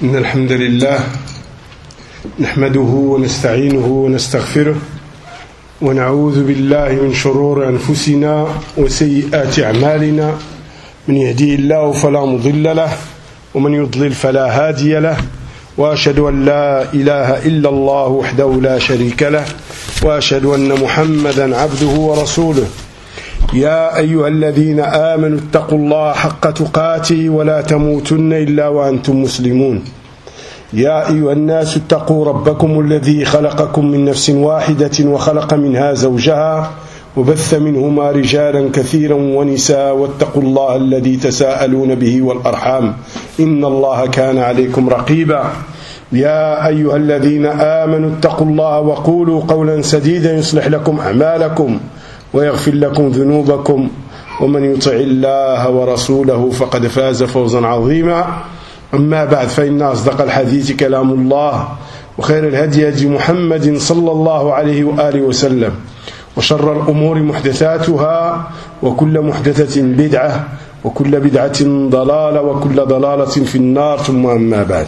إن الحمد لله نحمده ونستعينه ونستغفره ونعوذ بالله من شرور أنفسنا وسيئات أعمالنا. من يهدي الله فلا مضل له ومن يضلل فلا هادي له، وأشهد أن لا إله إلا الله وحده لا شريك له، وأشهد أن محمدا عبده ورسوله. يا أيها الذين آمنوا اتقوا الله حق تقاته ولا تموتن إلا وأنتم مسلمون. يا أيها الناس اتقوا ربكم الذي خلقكم من نفس واحدة وخلق منها زوجها وبث منهما رجالا كثيرا ونساء، واتقوا الله الذي تساءلون به والأرحام إن الله كان عليكم رقيبا. يا أيها الذين آمنوا اتقوا الله وقولوا قولا سديدا يصلح لكم أعمالكم ويغفر لكم ذنوبكم، ومن يطع الله ورسوله فقد فاز فوزا عظيما. أما بعد، فإن أصدق الحديث كلام الله، وخير الهدي هدي محمد صلى الله عليه وآله وسلم، وشر الأمور محدثاتها، وكل محدثة بدعة، وكل بدعة ضلالة، وكل ضلالة في النار. ثم أما بعد،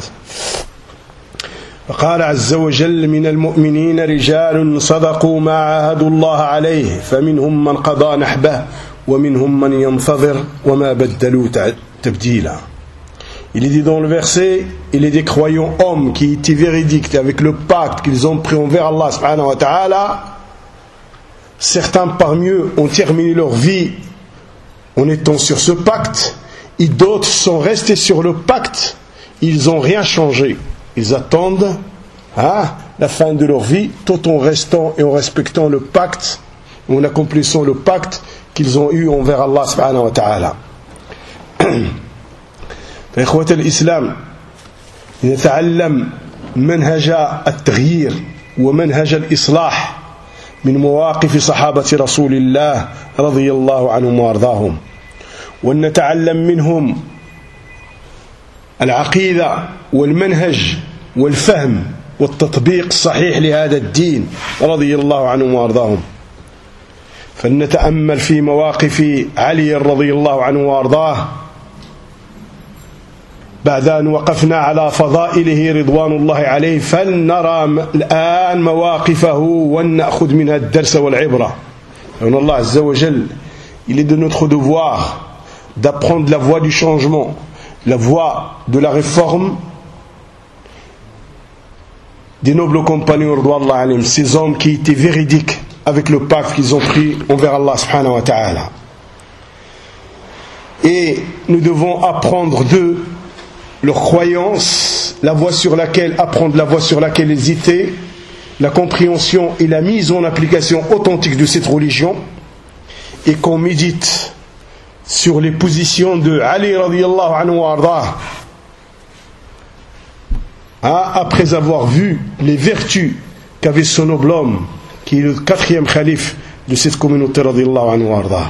فقال عز وجل: من المؤمنين رجال صدقوا ما عاهدوا الله عليه فمنهم من قضى نحبه ومنهم من ينتظر وما بدلوا تبديلا. Il est dit dans le verset, il est des croyants hommes qui étaient véridiques avec le pacte qu'ils ont pris envers Allah subhanahu wa ta'ala. Certains parmi eux ont terminé leur vie en étant sur ce pacte, et d'autres sont restés sur le pacte, ils n'ont rien changé. Ils attendent la fin de leur vie tout en restant et en respectant le pacte, en accomplissant le pacte qu'ils ont eu envers Allah subhanahu wa ta'ala. إخوة الإسلام، نتعلم منهج التغيير ومنهج الإصلاح من مواقف صحابة رسول الله رضي الله عنهم وأرضاهم، ونتعلم منهم العقيدة والمنهج والفهم والتطبيق الصحيح لهذا الدين رضي الله عنهم وأرضاهم. فلنتأمل في مواقف علي رضي الله عنه وأرضاه بعد أن وقفنا على فضائله رضوان الله عليه، فلنرى الآن مواقفه ونأخذ منها الدرس والعبرة. لأن الله عز وجل، il est de notre devoir d'apprendre la voie du changement, la voie de la réforme des nobles compagnons radouallahu anhum, ces hommes qui étaient véridiques avec le pacte qu'ils ont pris envers Allah subhanahu wa ta'ala. Et nous devons apprendre d'eux leur croyance, apprendre la voie sur laquelle ils étaient, la compréhension et la mise en application authentique de cette religion, et qu'on médite sur les positions de Ali radiyallahu anhu wa ardah, après avoir vu les vertus qu'avait ce noble homme qui est le 4e calife de cette communauté radiyallahu anhu wa ardah.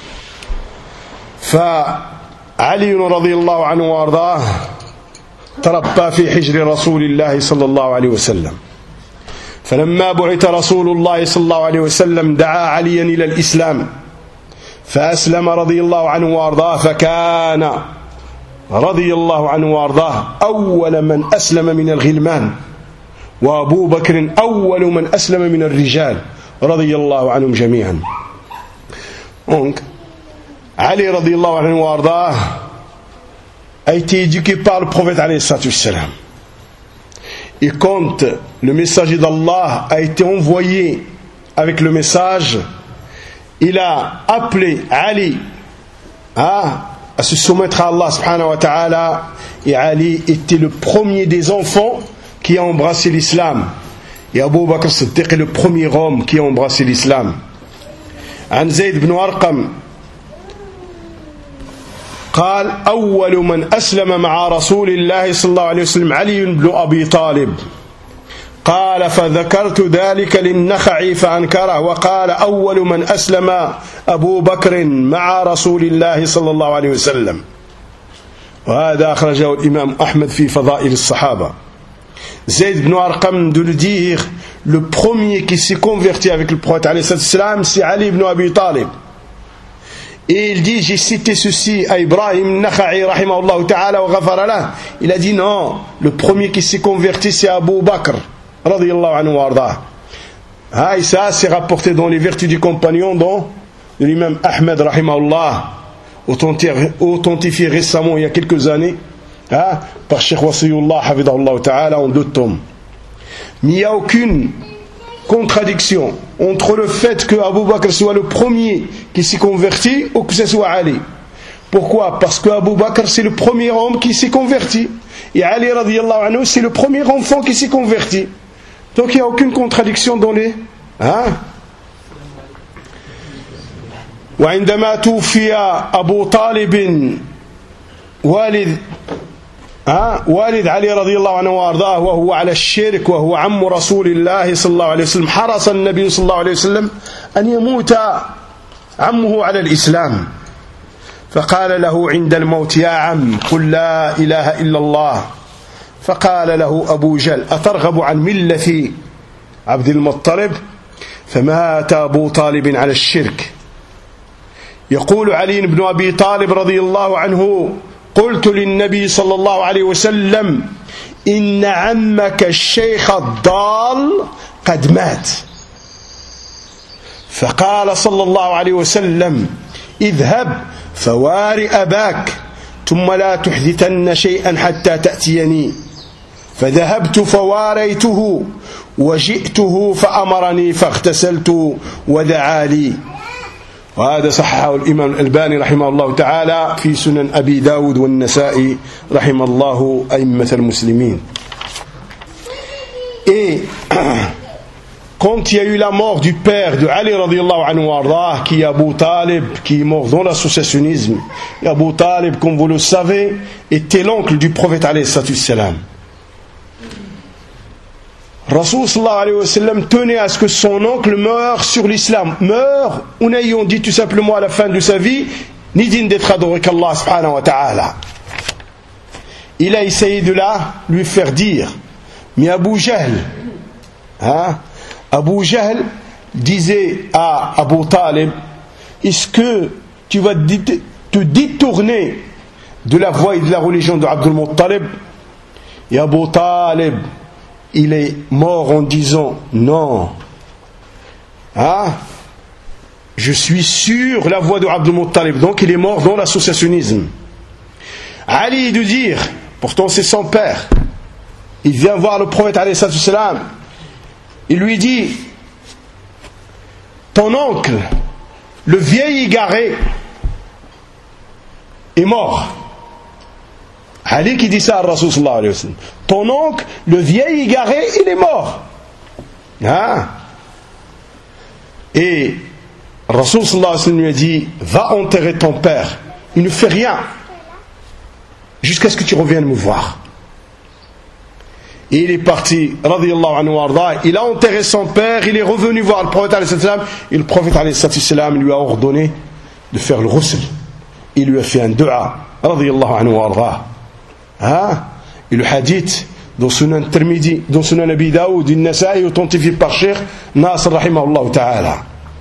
فعلي رضي الله عنه وارضاه تربى في حجر رسول الله صلى الله عليه وسلم، فلما بعث رسول الله صلى الله عليه وسلم دعا عليا إلى الإسلام فأسلم رضي الله عنه وارضاه، فكان رضي الله عنه وارضاه أول من أسلم من الغلمان، وأبو بكر أول من أسلم من الرجال رضي الله عنهم جميعا. Donc, Ali radiyallahu anhu wa ardah a été éduqué par le prophète alayhi salatu wassalam. Et quand le messager d'Allah a été envoyé avec le message, il a appelé Ali à se soumettre à Allah subhanahu wa ta'ala, et Ali était le premier des enfants qui a embrassé l'islam, et Abu Bakr Siddiq est le premier homme qui a embrassé l'islam. عن زيد بن أرقم قال: أول من أسلم مع رسول الله صلى الله عليه وسلم علي بن أبي طالب. قال: فذكرت ذلك للنخعي فأنكره، وقال: أول من أسلم أبو بكر مع رسول الله صلى الله عليه وسلم. وهذا أخرجه الإمام أحمد في فضائل الصحابة. Zayd ibn Arqam de le dire, le premier qui s'est converti avec le prophète alayhi salam, c'est Ali ibn Abi Talib. Et il dit, j'ai cité ceci à Ibrahim Nakha'i rahimahullah ta'ala wa ghafara lah. Il a dit non, le premier qui s'est converti c'est Abu Bakr radiyallahu anhu wa arda. Ah, et ça c'est rapporté dans les vertus du compagnon dont l'imam Ahmed rahimahullah, authentifié récemment il y a quelques années par Cheikh Wasiyullah hafidahullah ta'ala en 2 tomes. Mais il n'y a aucune contradiction entre le fait que Abu Bakr soit le premier qui s'est converti ou que ce soit Ali. Pourquoi? Parce que Abu Bakr c'est le premier homme qui s'est converti et Ali radiyallahu anhu c'est le premier enfant qui s'est converti. Donc il n'y a aucune contradiction dans les وعندما توفي أبو طالب والد علي رضي الله عنه وارضاه وهو على الشرك وهو عم رسول الله صلى الله عليه وسلم حرص النبي صلى الله عليه وسلم أن يموت عمه على الإسلام فقال له عند الموت يا عم قل لا إله إلا الله فقال له أبو جهل أترغب عن ملة عبد المطلب فمات أبو طالب على الشرك. يقول علي بن أبي طالب رضي الله عنه قلت للنبي صلى الله عليه وسلم إن عمك الشيخ الضال قد مات فقال صلى الله عليه وسلم اذهب فوار أباك ثم لا تحدثن شيئا حتى تأتيني فذهبت فواريته وجئته فأمرني فاغتسلت ودعا لي. وهذا صححه الإمام الألباني رحمه الله تعالى في سنن أبي داود والنسائي رحمه الله أئمة المسلمين. Et quand il y a eu la mort du père de Ali radiyallahu anhu wardah, qui est Abu Talib, qui est mort dans l'associationnisme, et Abu Talib, comme vous le savez, était l'oncle du prophète alayhi salam. Rasoul sallallahu alayhi wa sallam tenait à ce que son oncle meure sur l'islam, meure ou n'ayant dit tout simplement à la fin de sa vie ni digne d'être adoré qu'Allah subhanahu wa ta'ala. Il a essayé de là lui faire dire, mais Abu Jahl, Abu Jahl disait à Abu Talib, est-ce que tu vas te détourner de la voie et de la religion de Abdul Muttalib? Et Abu Talib, il est mort en disant non, je suis sur la voie de Abdul Muttalib. Donc il est mort dans l'associationnisme. Ali de dire, pourtant c'est son père, il vient voir le prophète alayhi salam, il lui dit, ton oncle, le vieil égaré, est mort. Ali qui dit ça à Rasoul sallallahu alayhi wa sallam, ton oncle, le vieil égaré, il est mort. Et Rasoul sallallahu alayhi wa sallam lui a dit, va enterrer ton père, il ne fait rien jusqu'à ce que tu reviennes me voir. Et il est parti, radiyallahu anhu warda, il a enterré son père, il est revenu voir le prophète alayhi salam, et le prophète alayhi salam lui a ordonné de faire le ghusl. Il lui a fait un dua, radiyallahu anhu warda. Et le hadith dans Sunan Tirmidhi, dans Sunan Abi Daoud, An-Nasa'i, authentifié par Cheikh Nasr rahimahullah ta'ala.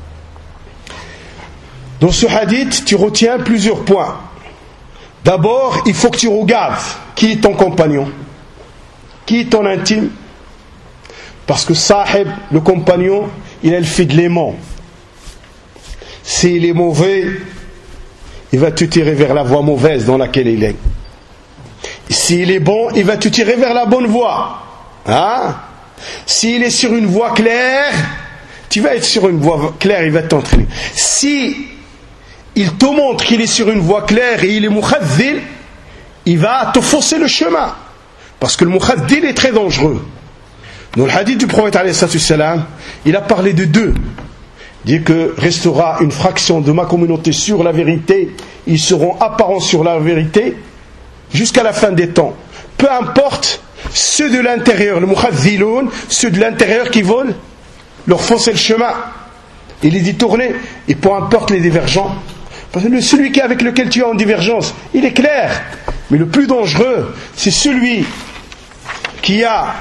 Dans ce hadith, tu retiens plusieurs points. D'abord, il faut que tu regardes qui est ton compagnon, qui est ton intime, parce que sahib, le compagnon, il a le fait de l'aimant. S'il est mauvais, il va te tirer vers la voie mauvaise dans laquelle il est. S'il est bon, il va te tirer vers la bonne voie. S'il est sur une voie claire, tu vas être sur une voie claire, il va t'entraîner. Si il te montre qu'il est sur une voie claire et il est mukhaddil, il va te fausser le chemin. Parce que le mukhaddil est très dangereux. Dans le hadith du prophète alayhi salam, il a parlé de deux. Il dit que restera une fraction de ma communauté sur la vérité, ils seront apparents sur la vérité jusqu'à la fin des temps. Peu importe ceux de l'intérieur, le mukhadziloun, ceux de l'intérieur qui veulent leur fausser le chemin. Il est dit tourner, et peu importe les divergents. Parce que celui avec lequel tu es en divergence, il est clair. Mais le plus dangereux, c'est celui qui a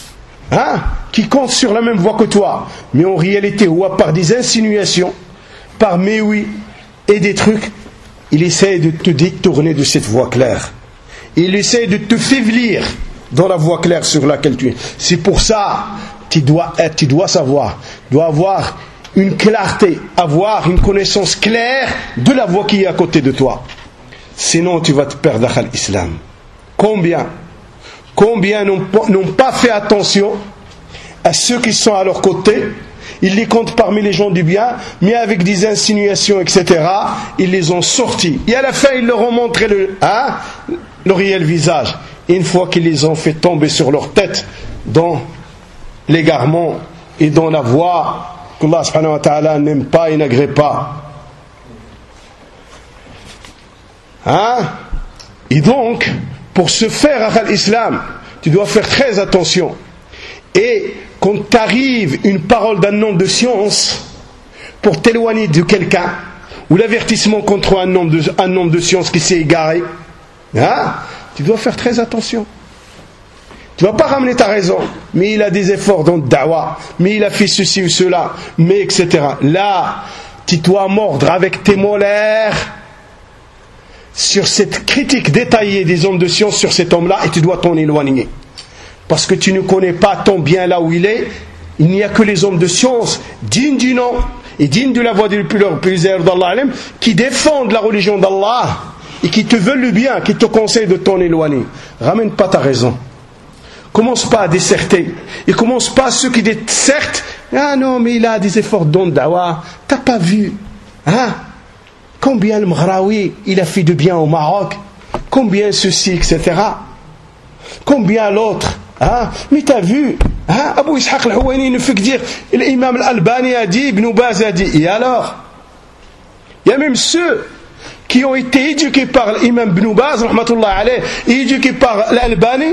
qui compte sur la même voie que toi, mais en réalité, ou à part des insinuations, par mais oui et des trucs, il essaie de te détourner de cette voie claire. Il essaie de te faiblir dans la voie claire sur laquelle tu es. C'est pour ça tu dois savoir, tu dois avoir une clarté, avoir une connaissance claire de la voie qui est à côté de toi. Sinon tu vas te perdre à l'islam. Combien n'ont pas fait attention à ceux qui sont à leur côté? Ils les comptent parmi les gens du bien, mais avec des insinuations, etc. Ils les ont sortis. Et à la fin, ils leur ont montré le réel visage. Et une fois qu'ils les ont fait tomber sur leur tête, dans l'égarement et dans la voie qu'Allah subhanahu wa ta'ala n'aime pas et n'agrée pas. Et donc, pour se faire à l'islam, tu dois faire très attention. Et quand t'arrive une parole d'un homme de science pour t'éloigner de quelqu'un, ou l'avertissement contre un homme de science qui s'est égaré, tu dois faire très attention. Tu ne vas pas ramener ta raison, mais il a des efforts dans le da'wah, mais il a fait ceci ou cela, mais etc. Là, tu dois mordre avec tes molaires sur cette critique détaillée des hommes de science sur cet homme-là, et tu dois t'en éloigner. Parce que tu ne connais pas ton bien là où il est. Il n'y a que les hommes de science dignes du nom et dignes de la voix du plaisir d'Allah qui défendent la religion d'Allah et qui te veulent le bien, qui te conseillent de t'en éloigner. Ramène pas ta raison. Commence pas à disserter. Et commence pas ceux qui dissertent. Ah non, mais il a des efforts dans le da'wah. T'as pas vu combien le Mghraoui il a fait de bien au Maroc, combien ceci, etc. Combien l'autre. Mais t'as vu, Abu Ishaq al-Huwaini ne fait que dire l'imam al-Albani a dit, Ibn Baz a dit. Et alors, il y a même ceux qui ont été éduqués par l'imam Ibn Baz rahmatullah alayh, et éduqués par l'Albani.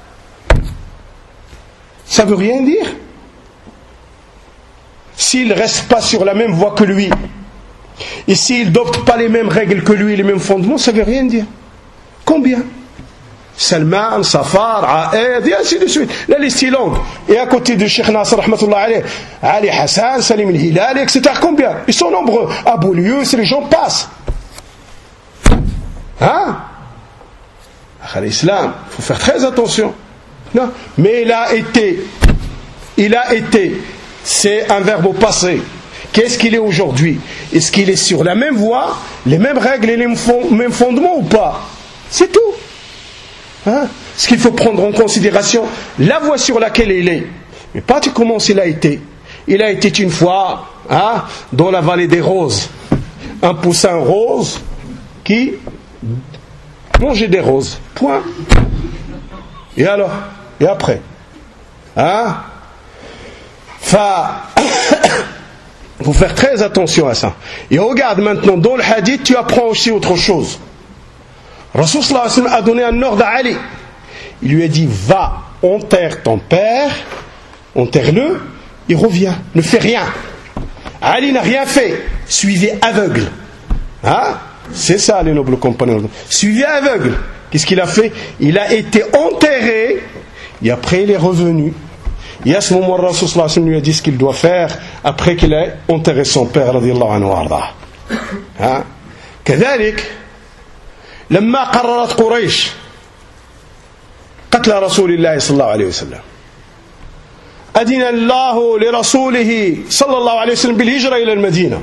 Ça veut rien dire. S'ils ne restent pas sur la même voie que lui, et s'ils n'adoptent pas les mêmes règles que lui, les mêmes fondements, ça veut rien dire. Combien? Salman, Safar, Aed, et ainsi de suite. La liste est longue. Et à côté de Cheikh Nasser, rahmatullah alayh, Ali Hassan, Salim al-Hilali, etc. Combien? Ils sont nombreux. Abu Lius, les gens passent. L'islam, il faut faire très attention. Non. Mais il a été, c'est un verbe au passé. Qu'est-ce qu'il est aujourd'hui? Est-ce qu'il est sur la même voie, les mêmes règles et les mêmes fondements ou pas? C'est tout. Ce qu'il faut prendre en considération, la voie sur laquelle il est. Mais pas tu commences, il a été. Il a été une fois dans la vallée des roses. Un poussin rose qui mangeait des roses. Point. Et alors? Et après? Il faut faire très attention à ça. Et regarde maintenant, dans le hadith, tu apprends aussi autre chose. Rasul sallallahu alayhi wa sallam a donné un ordre à Ali. Il lui a dit, va, enterre ton père, enterre-le, et reviens, ne fais rien. Ali n'a rien fait, suivez aveugle. C'est ça les nobles compagnons. Suivez aveugle. Qu'est-ce qu'il a fait? Il a été enterré, et après il est revenu. Et à ce moment, Rasul sallallahu alayhi wa sallam lui a dit ce qu'il doit faire après qu'il ait enterré son père, radiyallahu anhu wa ardah. كذلك لما قررت قريش قتل رسول الله صلى الله عليه وسلم أذن الله لرسوله صلى الله عليه وسلم بالهجرة إلى المدينة.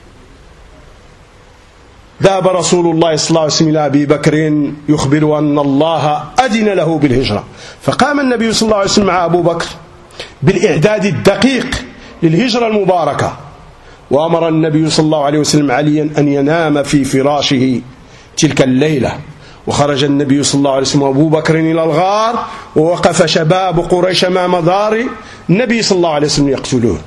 ذهب رسول الله صلى الله عليه وسلم إلى أبي بكر يخبر أن الله أذن له بالهجرة، فقام النبي صلى الله عليه وسلم مع أبو بكر بالإعداد الدقيق للهجرة المباركة، وأمر النبي صلى الله عليه وسلم عليا أن ينام في فراشه تلك الليلة. وخرج النبي صلى الله عليه وسلم وأبو بكر إلى الغار، ووقف شباب قريش أمام دار النبي صلى الله عليه وسلم يقتلوه.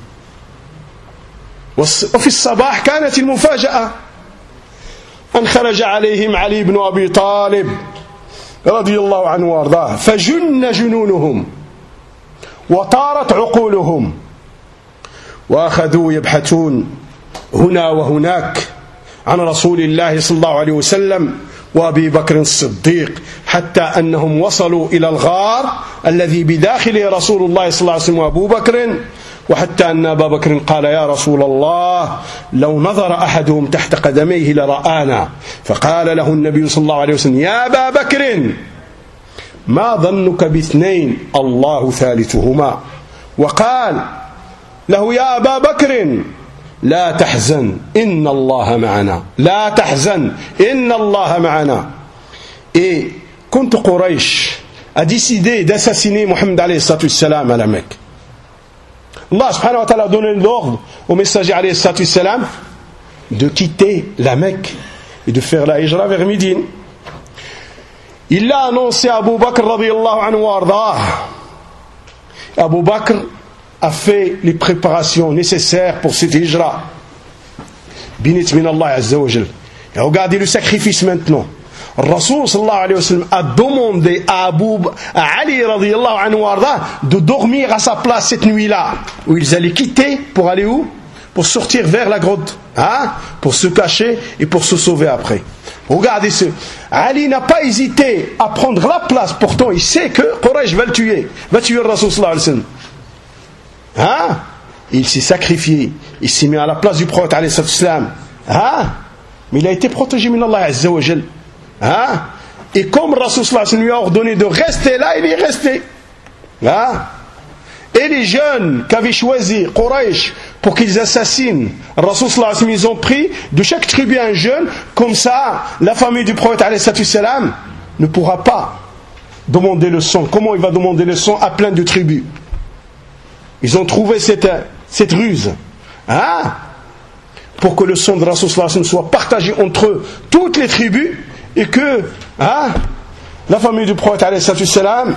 وفي الصباح كانت المفاجأة أن خرج عليهم علي بن أبي طالب رضي الله عنه وارضاه، فجن جنونهم وطارت عقولهم، وأخذوا يبحثون هنا وهناك عن رسول الله صلى الله عليه وسلم وأبي بكر الصديق، حتى أنهم وصلوا إلى الغار الذي بداخله رسول الله صلى الله عليه وسلم وأبو بكر، وحتى أن أبا بكر قال يا رسول الله لو نظر أحدهم تحت قدميه لرآنا فقال له النبي صلى الله عليه وسلم يا أبا بكر ما ظنك باثنين الله ثالثهما وقال له يا أبا بكر لا تحزن إن الله معنا لا تحزن إن الله معنا. Et quand Quraysh a décidé d'assassiner Mohammed alayhi salatu wassalam à la Mecque, Allah subhanahu wa ta'ala a donné l'ordre au messager alayhi salatu wassalam de quitter la Mecque et de faire la hijra vers Médine. Il l'a annoncé à Abu Bakr radiyallahu anhu wa ardah. Abu Bakr a fait les préparations nécessaires pour cette hijra. Binit min Allah azza wa jal. Et regardez le sacrifice maintenant. Rasoul sallallahu alayhi wa sallam a demandé à Ali radiyallahu anhu wa ardah de dormir à sa place cette nuit-là, où ils allaient quitter pour aller où? Pour sortir vers la grotte, pour se cacher et pour se sauver après. Regardez ce. Ali n'a pas hésité à prendre la place, pourtant il sait que Quraysh va le tuer, va tuer le Rasoul sallallahu alayhi wa sallam. Il s'est sacrifié, il s'est mis à la place du prophète alayhi sallam. Mais il a été protégé min Allah azza wa jal. Et comme Rasoul sallallahu alayhi wa sallam lui a ordonné de rester là, il est resté. Et les jeunes qu'avait choisi Quraysh pour qu'ils assassinent Rasoul sallallahu alayhi wa sallam, ils ont pris de chaque tribu un jeune, comme ça la famille du prophète alayhi salam ne pourra pas demander le sang. Comment il va demander le sang à plein de tribus? Ils ont trouvé cette ruse pour que le sang de Rasoul sallallahu alayhi wa sallam soit partagé entre toutes les tribus et que la famille du prophète alayhi salam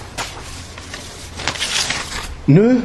ne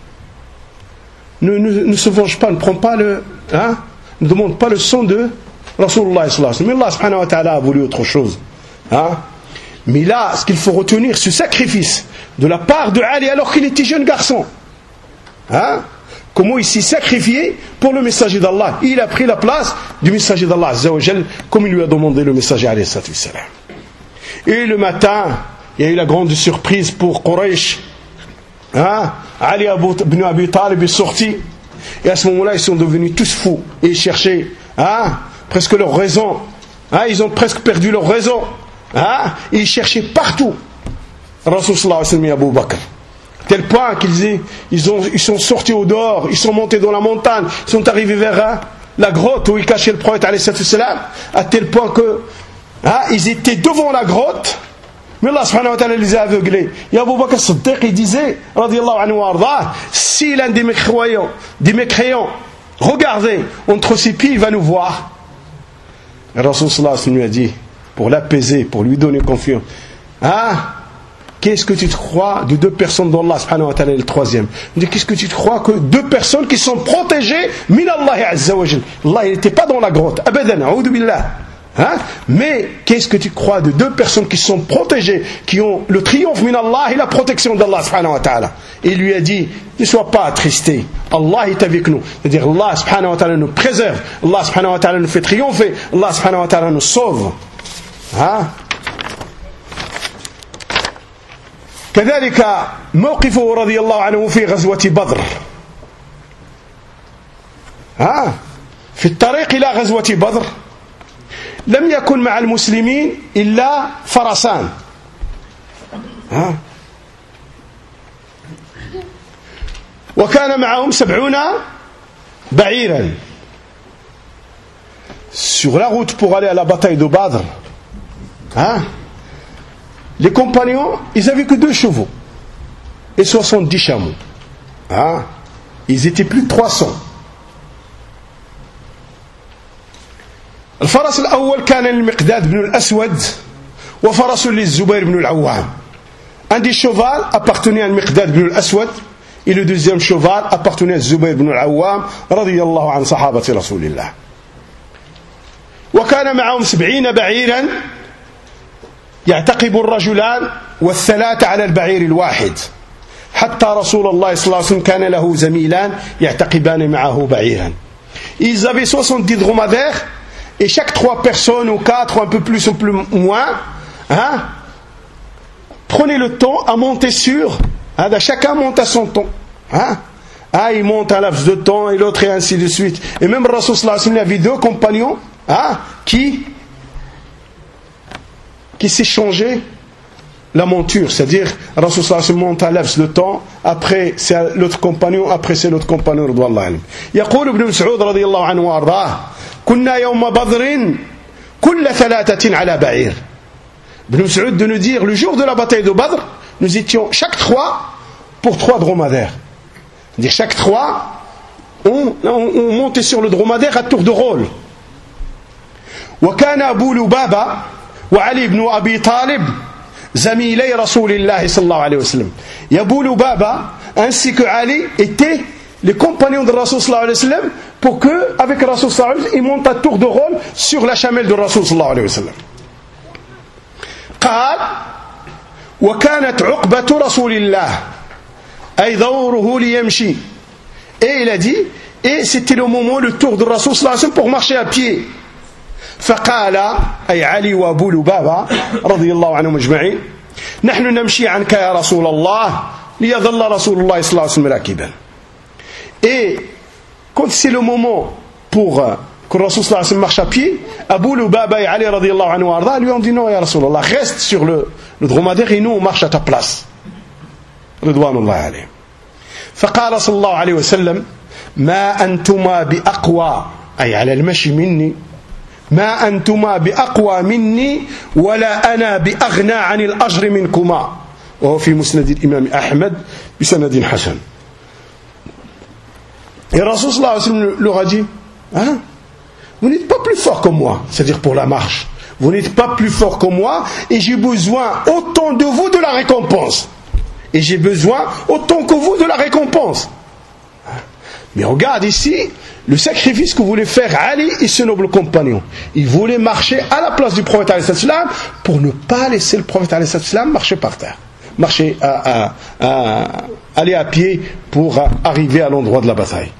se venge pas, ne prend pas ne demande pas le sang de Rasulullah sallallahu alayhi wa sallam. Mais Allah subhanahu wa ta'ala a voulu autre chose. Mais là, ce qu'il faut retenir, ce sacrifice de la part de Ali alors qu'il était jeune garçon. Comment il s'est sacrifié pour le messager d'Allah. Il a pris la place du messager d'Allah azza wa jal, comme il lui a demandé le messager alayhi salatu wassalam. Et le matin, il y a eu la grande surprise pour Quraysh. Ali ibn Abi Talib est sorti, et à ce moment-là ils sont devenus tous fous et ils cherchaient presque leur raison. Ils ont presque perdu leur raison. Et ils cherchaient partout Rasul sallallahu alayhi wa sallam et Abu Bakr, tel point qu'ils sont sortis au dehors, ils sont montés dans la montagne, ils sont arrivés vers la grotte où il cachait le prophète alayhi salam, à tel point que ils étaient devant la grotte. Mais Allah subhanahu wa ta'ala les a aveuglés. Et Abu Bakr Siddiq, il disait, radiyallahu anhu wa ardah, si l'un des mécréants, regardez, entre ses pieds, il va nous voir. Et Rasul sallallahu alayhi wa sallam lui a dit, pour l'apaiser, pour lui donner confiance, qu'est-ce que tu te crois de deux personnes dont Allah subhanahu wa ta'ala est le troisième? Il dit, qu'est-ce que tu te crois que deux personnes qui sont protégées min Allah azza wa jal? Allah, il n'était pas dans la grotte, abadan, a'udhu billah. Mais qu'est-ce que tu crois de deux personnes qui sont protégées, qui ont le triomphe min Allah et la protection d'Allah subhanahu wa ta'ala? Et il lui a dit, ne sois pas attristé, Allah est avec nous. C'est-à-dire Allah subhanahu wa ta'ala nous préserve, Allah subhanahu wa ta'ala nous fait triompher, Allah subhanahu wa ta'ala nous sauve. كذلك موقفه رضي الله عنه في غزوة بدر. في الطريق إلى غزوة بدر لم يكن مع المسلمين إلا فرسان. وكان معهم 70 بعيرا. Sur la route pour aller à la bataille de Badr, les compagnons, ils n'avaient que 2 chevaux et 70 chameaux. Ils étaient plus de 300. الفرس الأول كان للمقداد بن الأسود وفرس للزبير بن العوام. Un des chevaux appartenait à Miqdad ibn al-Aswad et le deuxième cheval appartenait à Zubayr ibn al-Awwam radiyallahu an sahabati rasulillah. وكان معهم 70 بعيرا يعتقب الرجلان والثلاثة على البعير الواحد حتى رسول الله صلى الله عليه وسلم كان له زميلان يعتقبان معه بعيرا. Ils avaient 70 dromadaires et chaque 3 personnes ou 4 ou un peu plus ou plus moins prenaient le temps à monter sur, chacun monte à son temps, Ah, il monte un laps de temps et l'autre et ainsi de suite. Et même Rasul sallallahu alayhi wa sallam avait deux compagnons qui s'échangeaient la monture. C'est-à-dire, Rasul sallallahu alayhi wa sallam monte un laps de temps, après c'est l'autre compagnon, après c'est l'autre compagnon. يقول ابن مسعود رضي الله عنه وارضاه كنا يوم بدر كل ثلاثة على بعير. Ibn Mas'ud de nous dire, le jour de la bataille de Badr, nous étions chaque trois pour 3 dromadaires. C'est-à-dire chaque 3, on montait sur le dromadaire à tour de rôle. وكان أبو لبابة وعلي بن أبي طالب زميلي رسول الله صلى الله عليه وسلم. Et Abu Lubaba ainsi que Ali étaient les compagnons de Rasul sallallahu alayhi wa sallam pour que, avec Rasul sallallahu alayhi wa sallam, ils montent à tour de rôle sur la chamelle de Rasul sallallahu alayhi wa sallam. قال وكانت عقبة رسول الله أي دوره ليمشي. Et il a dit, et c'était le moment, le tour de Rasul sallallahu alayhi wa sallam pour marcher à pied. فقال أي علي وأبو لبابة رضي الله عنهم أجمعين نحن نمشي عنك يا رسول الله ليظل رسول الله صلى الله عليه وسلم راكبا. Et quand c'est le moment pour que Rasul sallallahu alayhi wa sallam marche à pied, Abu Lubaba et Ali radiyallahu anhu arda lui ont dit non ya Rasulullah, reste sur le dromadaire et nous on marche à ta place. Ridwanullah alayhi. فقال صلى الله عليه وسلم ما أنتما بأقوى أي على المشي مني ما أنتما بأقوى مني ولا أنا بأغنى عن الأجر منكما. وهو في مسند الإمام أحمد بسند حسن. Et Rasul sallallahu alayhi wa sallam leur a dit, vous n'êtes pas plus fort que moi, c'est-à-dire pour la marche, vous n'êtes pas plus fort que moi et j'ai besoin autant de vous de la récompense, et j'ai besoin autant que vous de la récompense. Mais regarde ici le sacrifice que voulait faire Ali et ce noble compagnon. Il voulait marcher à la place du prophète alayhi salam pour ne pas laisser le prophète alayhi salam marcher par terre, marcher aller à pied pour arriver à l'endroit de la bataille.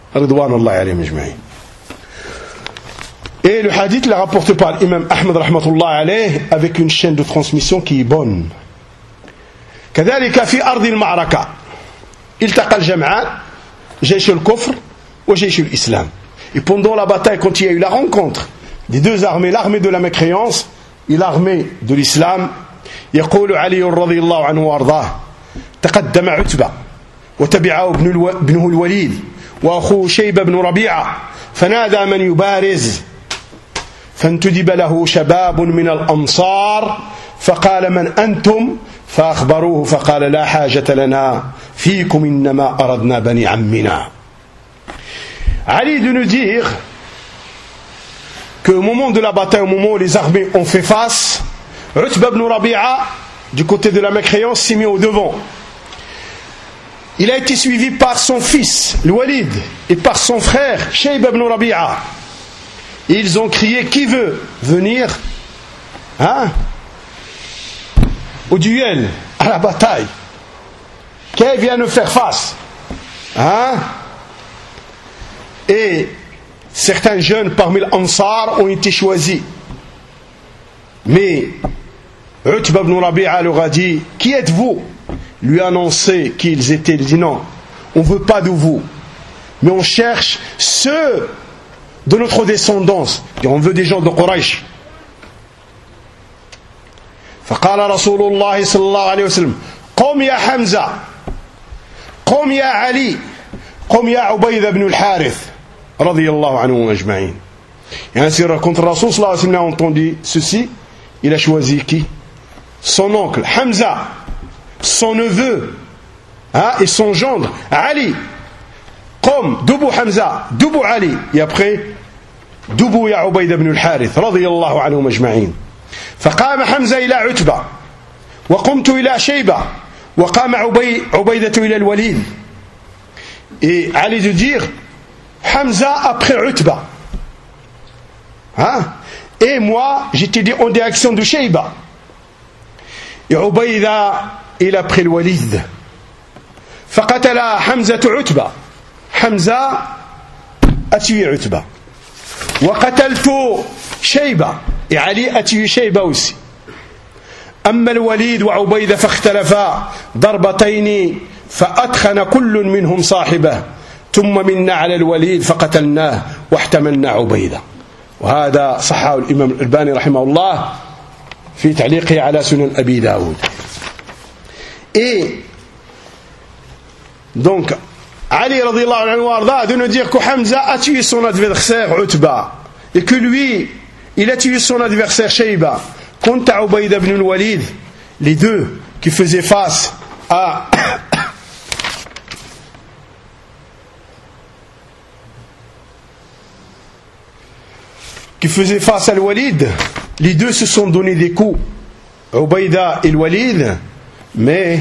Et le hadith l'a rapporté par l'imam Ahmed rahmatullah alayh avec une chaîne de transmission qui est bonne. كذلك في أرض المعركة التقى الجمعان جيش الكفر وجيش الإسلام. Et pendant la bataille, quand il y a eu la rencontre des deux armées, l'armée de la mécréance et l'armée de l'islam, يقول علي رضي الله عنه وارضاه تقدم عتبة وتبعه ابنه الوليد وأخوه شيبة بن ربيعة فنادى من يبارز فانتدب له شباب من الأنصار فقال من أنتم فأخبروه فقال لا حاجة لنا فيكم إنما أردنا بني عمنا. Ali de nous dire qu'au moment de la bataille, au moment où les armées ont fait face, Utba ibn Rabi'a, du côté de la mécréance, s'est mis au devant. Il a été suivi par son fils, le Walid, et par son frère, Shayba ibn Rabi'a. Et ils ont crié, qui veut venir au duel, à la bataille? Qui vient nous faire face? Et certains jeunes parmi les Ansar ont été choisis. Mais Utba ibn Rabi'a leur a dit, qui êtes-vous? Lui a annoncé qu'ils étaient. Il dit non, on ne veut pas de vous, mais on cherche ceux de notre descendance. Et on veut des gens de Quraysh. فقال رسول الله صلى الله عليه وسلم قم يا حمزة قم يا علي قم يا عبيدة بن الحارث رضي الله عنهم أجمعين. Et ainsi quand Rasul sallallahu alayhi wa sallam a entendu ceci, il a choisi qui? Son oncle Hamza, son neveu et son gendre Ali. Qom, Dubu Hamza, Dubu Ali, et après Dubu ya Ubayda ibn al-Harith radiyallahu anhum ajma'in. فقام حمزة إلى عتبة وقمت إلى شيبة وقام عبيدة إلى الوليد. Et Ali de dire Hamza après Utba, et moi j'étais en direction de Shayba, et Ubayda il a pris le Walid. فقتل حمزة عتبة, Hamza a tué Utba, وقتلت شيبة, et Ali a tué Shayba aussi. أما الوليد وعبيدة فاختلفا ضربتين فأدخن كل منهم صاحبه ثم منا على الوليد فقتلناه واحتملنا عبيدة. وهذا صححه الإمام الألباني رحمه الله في تعليقه على سنن أبي داود. Et donc Ali radiyallahu anhu warda de nous dire que Hamza a tué son adversaire Utba et que lui il a tué son adversaire Shayba. Quant à Ubayda ibn al-Walid, les deux qui faisaient face à al-Walid, les deux se sont donné des coups, Ubayda et al-Walid, mais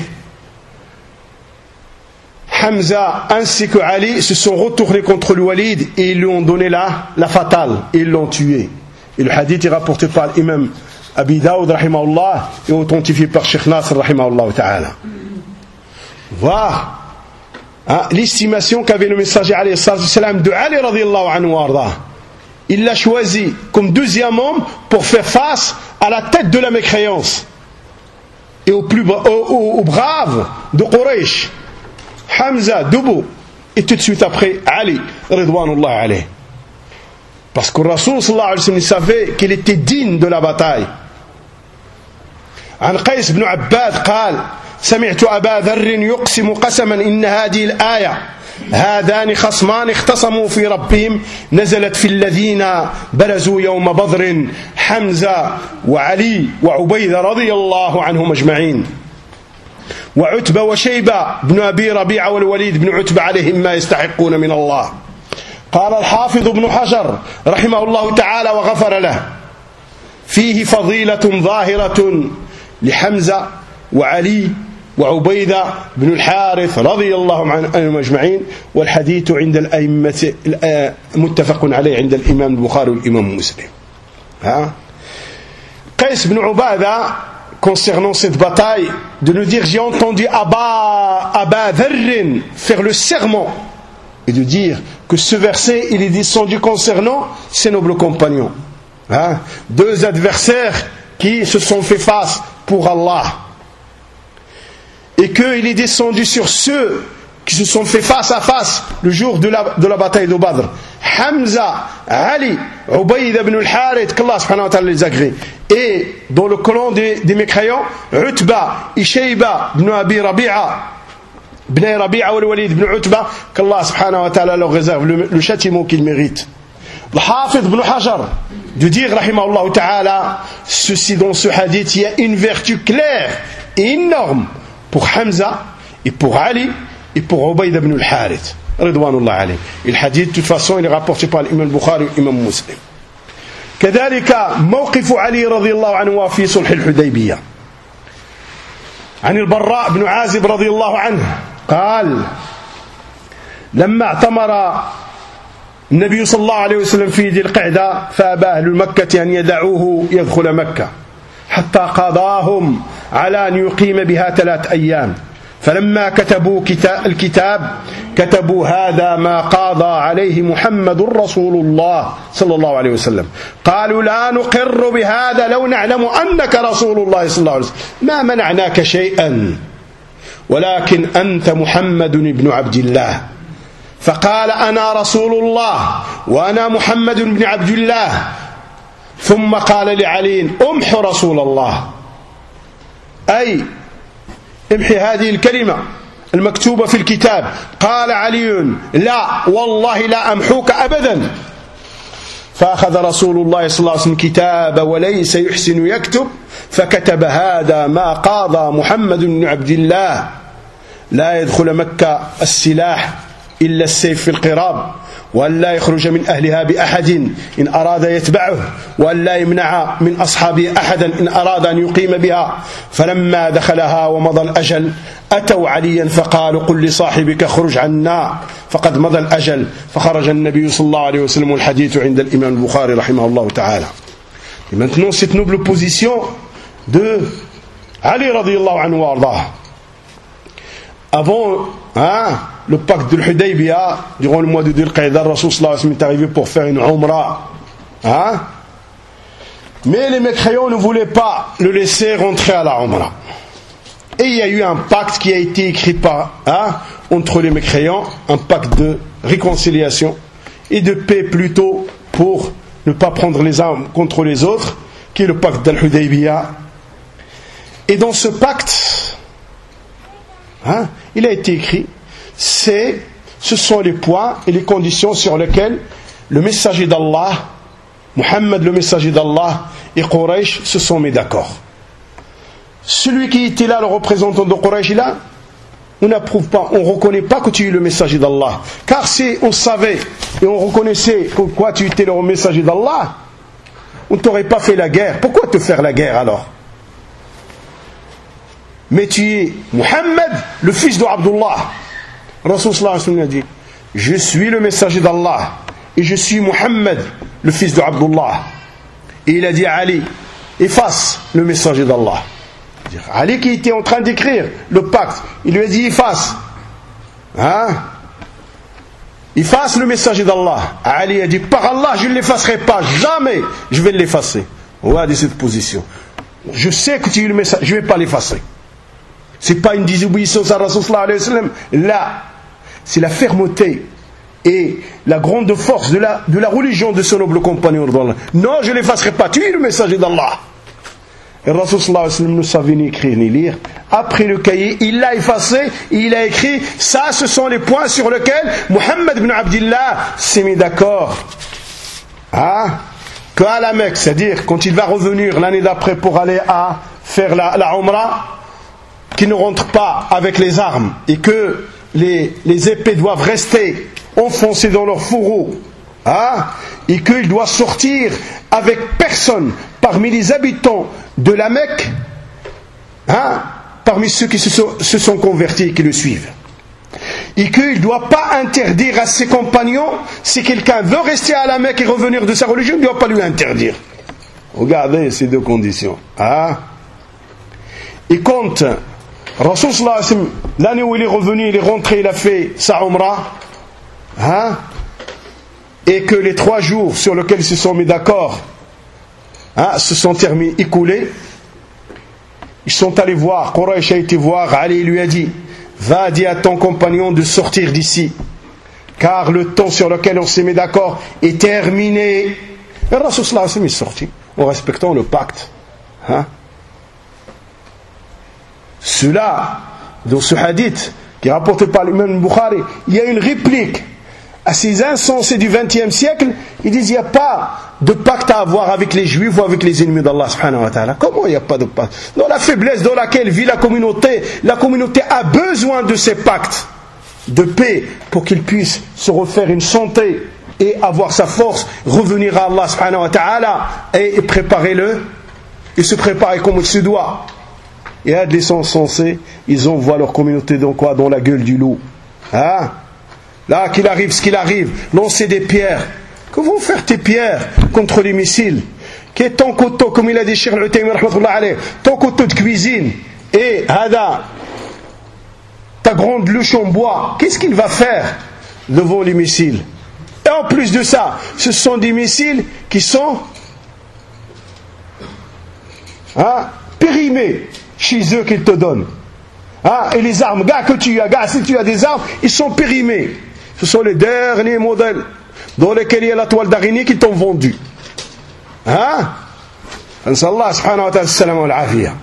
Hamza ainsi que Ali se sont retournés contre al-Walid et ils lui ont donné la fatale, et ils l'ont tué. Et le hadith est rapporté par l'imam Abi Daoud rahimahullah et authentifié par Sheikh Nasr rahimahullah ta'ala. Voilà l'estimation qu'avait le messager alayhi salam de Ali radiyallahu anhu warda. Il l'a choisi comme deuxième homme pour faire face à la tête de la mécréance et au brave de Quraysh, Hamza debout, et tout de suite après Ali ridwanullah alayh. Parce que le Rasoul sallallahu alayhi wa sallam savait qu'il était digne de la bataille. عن قيس بن عباد قال سمعت أبا ذر يقسم قسما إن هذه الآية هذان خصمان اختصموا في ربهم نزلت في الذين برزوا يوم بدر حمزة وعلي وعبيدة رضي الله عنهم أجمعين وعتبة وشيبة بن أبي ربيعة والوليد بن عتبة عليهم ما يستحقون من الله. قال الحافظ ابن حجر رحمه الله تعالى وغفر له فيه فضيلة ظاهرة لحمزة وعلي وعبيدة بن الحارث رضي الله عنهم أجمعين والحديث عند الأئمة متفق عليه عند الإمام البخاري والإمام مسلم. Qais ibn Ubada, concernant cette bataille, de nous dire j'ai entendu Aba Dharrin faire le serment et de dire que ce verset il est descendu concernant ses nobles compagnons, deux adversaires qui se sont fait face pour Allah, et qu'il est descendu sur ceux qui se sont fait face à face le jour de la bataille de Badr, Hamza, Ali, Ubayda ibn al-Harith, qu'Allah subhanahu wa ta'ala les agrée, et dans le clan des mécréants, Utba, Shayba ibn Abi Rabi'a, ibn Rabi'a wal Walid ibn Utba, qu'Allah subhanahu wa ta'ala leur réserve le châtiment qu'ils méritent. Le Hafid ibn Hajar de dire rahimahullah ta'ala, ceci dans ce hadith il y a une vertu claire et énorme pour Hamza et pour Ali et pour Ubayda ibn al-Harith ridwanullah alayh. Et le hadith de toute façon il est rapporté par l'imam Bukhari et l'imam Muslim. كذلك موقف علي رضي الله عنه في صلح الحديبية عن البراء بن عازب رضي الله عنه قال لما اعتمر النبي صلى الله عليه وسلم في ذي القعدة فأبى أهل مكة أن يدعوه يدخل مكة حتى قضاهم على أن يقيم بها 3 أيام فلما كتبوا الكتاب كتبوا هذا ما قاضى عليه محمد رسول الله صلى الله عليه وسلم قالوا لا نقر بهذا لو نعلم أنك رسول الله صلى الله عليه وسلم ما منعناك شيئا ولكن أنت محمد بن عبد الله فقال أنا رسول الله وأنا محمد بن عبد الله ثم قال لعلي أمح رسول الله أي امحي هذه الكلمة المكتوبة في الكتاب. قال علي لا والله لا أمحوك أبدا. فأخذ رسول الله صلى الله عليه وسلم كتاب وليس يحسن يكتب فكتب هذا ما قاضى محمد بن عبد الله لا يدخل مكة السلاح إلا السيف في القراب وأن لا يخرج من أهلها بأحد إن أراد يتبعه وأن لا يمنع من أصحابه أحدا إن أراد أن يقيم بها. فلما دخلها ومضى الأجل أتوا عليا فقالوا قل لصاحبك خرج عنا فقد مضى الأجل فخرج النبي صلى الله عليه وسلم. والحديث عند الإمام البخاري رحمه الله تعالى. Et maintenant cette noble position de Ali radiyallahu anhu wa ardah. Avant le pacte de l'Hudaybiyah, durant le mois de Dhul Qa'dah, le Rasul sallallahu alayhi wa sallam est arrivé pour faire une umrah. Mais les mécréants ne voulaient pas le laisser rentrer à la umrah. Et il y a eu un pacte qui a été écrit entre les mécréants, un pacte de réconciliation et de paix plutôt, pour ne pas prendre les armes contre les autres, qui est le pacte d'Al-Hudaybiyah. Et dans ce pacte, il a été écrit, ce sont les points et les conditions sur lesquelles le messager d'Allah, Muhammad le messager d'Allah, et Quraysh se sont mis d'accord. Celui qui était là, le représentant de Quraysh, là, on n'approuve pas, on ne reconnaît pas que tu es le messager d'Allah. Car si on savait et on reconnaissait pourquoi tu étais le messager d'Allah, on ne t'aurait pas fait la guerre. Pourquoi te faire la guerre alors? Mais tu es Muhammad, le fils de Abdullah. Rasul sallallahu alayhi wa sallam a dit, je suis le messager d'Allah et je suis Muhammad, le fils de Abdullah. Et il a dit à Ali, efface le messager d'Allah. Ali qui était en train d'écrire le pacte, il lui a dit efface. Efface le messager d'Allah. Ali a dit, par Allah, je ne l'effacerai pas, jamais je vais l'effacer. Regardez cette position. Je sais que tu es le messager, je ne vais pas l'effacer. Ce n'est pas une désobéissance à Rasul sallallahu alayhi wa sallam. Là, c'est la fermeté et la grande force de la religion de ce noble compagnon d'Allah. Non, je ne l'effacerai pas, tu es le messager d'Allah. Et Rasul sallallahu alayhi wa sallam ne savait ni écrire ni lire. Après le cahier, il l'a effacé et il a écrit, ça ce sont les points sur lesquels Muhammad ibn Abdillah s'est mis d'accord. Qu'à la Mecque, c'est-à-dire quand il va revenir l'année d'après pour aller faire la Umrah, qu'il ne rentre pas avec les armes et que les épées doivent rester enfoncées dans leur fourreau, et qu'il doit sortir avec personne parmi les habitants de la Mecque, parmi ceux qui se sont convertis et qui le suivent, et qu'il ne doit pas interdire à ses compagnons, si quelqu'un veut rester à la Mecque et revenir de sa religion, il ne doit pas lui interdire. Regardez ces deux conditions. Et quand Rasul sallallahu alayhi wa sallam, l'année où il est revenu, il est rentré, il a fait sa Umrah, et que les 3 jours sur lesquels ils se sont mis d'accord se sont terminés, écoulés, ils sont allés voir, Quraysh a été voir, Ali lui a dit, va dire à ton compagnon de sortir d'ici, car le temps sur lequel on s'est mis d'accord est terminé. Et Rasul sallallahu alayhi wa sallam est sorti, en respectant le pacte. Cela, dans ce hadith qui est rapporté par l'imam Bukhari, il y a une réplique à ces insensés du XXe siècle. Ils disent il n'y a pas de pacte à avoir avec les juifs ou avec les ennemis d'Allah subhanahu wa ta'ala. Comment il n'y a pas de pacte? Dans la faiblesse dans laquelle vit la communauté a besoin de ces pactes de paix pour qu'il puisse se refaire une santé et avoir sa force, revenir à Allah subhanahu wa ta'ala et préparer et se préparer comme il se doit. Et à des insensés, ils envoient leur communauté dans quoi? Dans la gueule du loup. Là, qu'il arrive ce qu'il arrive, lancer des pierres. Que vont faire tes pierres contre les missiles? Qui est ton couteau, comme il a dit Cheikh Al-Utaymi rahmatullah alayh, ton couteau de cuisine et ta grande luche en bois, qu'est-ce qu'il va faire devant les missiles? Et en plus de ça, ce sont des missiles qui sont périmés chez eux qu'ils te donnent. Et les armes, que tu as, si tu as des armes, ils sont périmés. Ce sont les derniers modèles dans lesquels il y a la toile d'araignée qui t'ont vendu. Inch'Allah subhanahu wa ta'ala salam wa al-afiyah.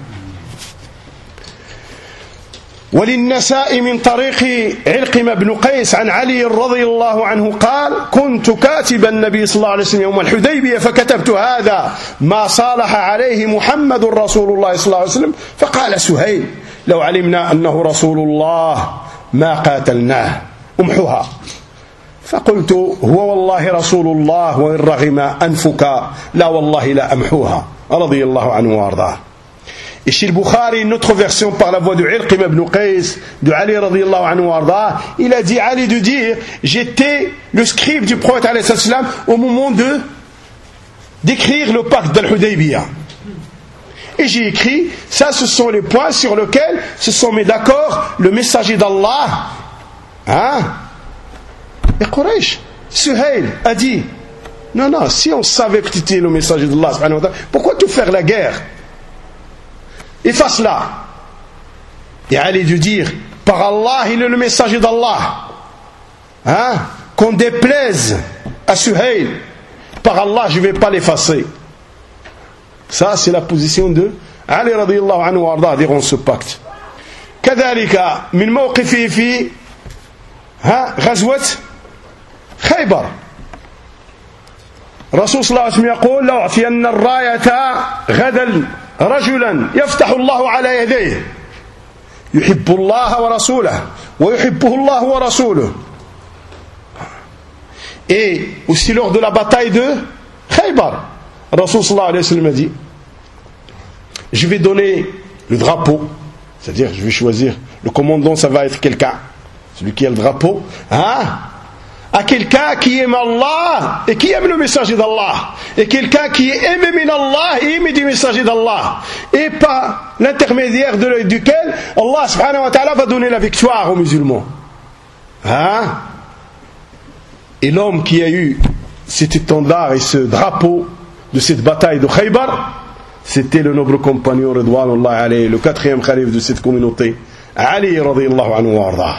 وللنساء من طريق علقمة بن قيس عن علي رضي الله عنه قال كنت كاتب النبي صلى الله عليه وسلم يوم الحديبية فكتبت هذا ما صالح عليه محمد رسول الله صلى الله عليه وسلم فقال سهيل لو علمنا أنه رسول الله ما قاتلناه امحوها فقلت هو والله رسول الله وإن رغم أنفك لا والله لا أمحوها رضي الله عنه وارضاه. Et chez le Bukhari, une autre version par la voix de Ilqim ibn Qais, de Ali radiyallahu anhu warda, il a dit Ali de dire, j'étais le scribe du prophète alayhi salam au moment d'écrire le pacte d'Al-Hudaybiyah. Et j'ai écrit, ça ce sont les points sur lesquels se sont mis d'accord le messager d'Allah. Et Quraysh, Suhail a dit, non, si on savait que tu étais le messager d'Allah, pourquoi te faire la guerre? Efface-la. Et Ali de dire, par Allah, il est le messager d'Allah. Hein? Qu'on déplaise à Suhayl, par Allah, je ne vais pas l'effacer. Ça, c'est la position de Ali radiyallahu anhu wa arda durant ce pacte. كذلك من موقفه في غزوة خيبر رسول صلى الله عليه وسلم يقول لأعطين الراية غدا رجلا يفتح الله على يديه يحب الله ورسوله ويحبه الله ورسوله. Et aussi lors de la bataille de Khaybar, Rasul sallallahu alayhi wa sallam a dit, je vais donner le drapeau, c'est-à-dire je vais choisir le commandant, ça va être quelqu'un, celui qui a le drapeau, à quelqu'un qui aime Allah et qui aime le messager d'Allah, et quelqu'un qui est aimé min Allah et aimé du messager d'Allah, et pas l'intermédiaire duquel Allah subhanahu wa ta'ala va donner la victoire aux musulmans. Et l'homme qui a eu cet étendard et ce drapeau de cette bataille de Khaybar, c'était le noble compagnon Ridwanullah alayhi, le 4e calife de cette communauté, Ali radiyallahu anhu wa arda.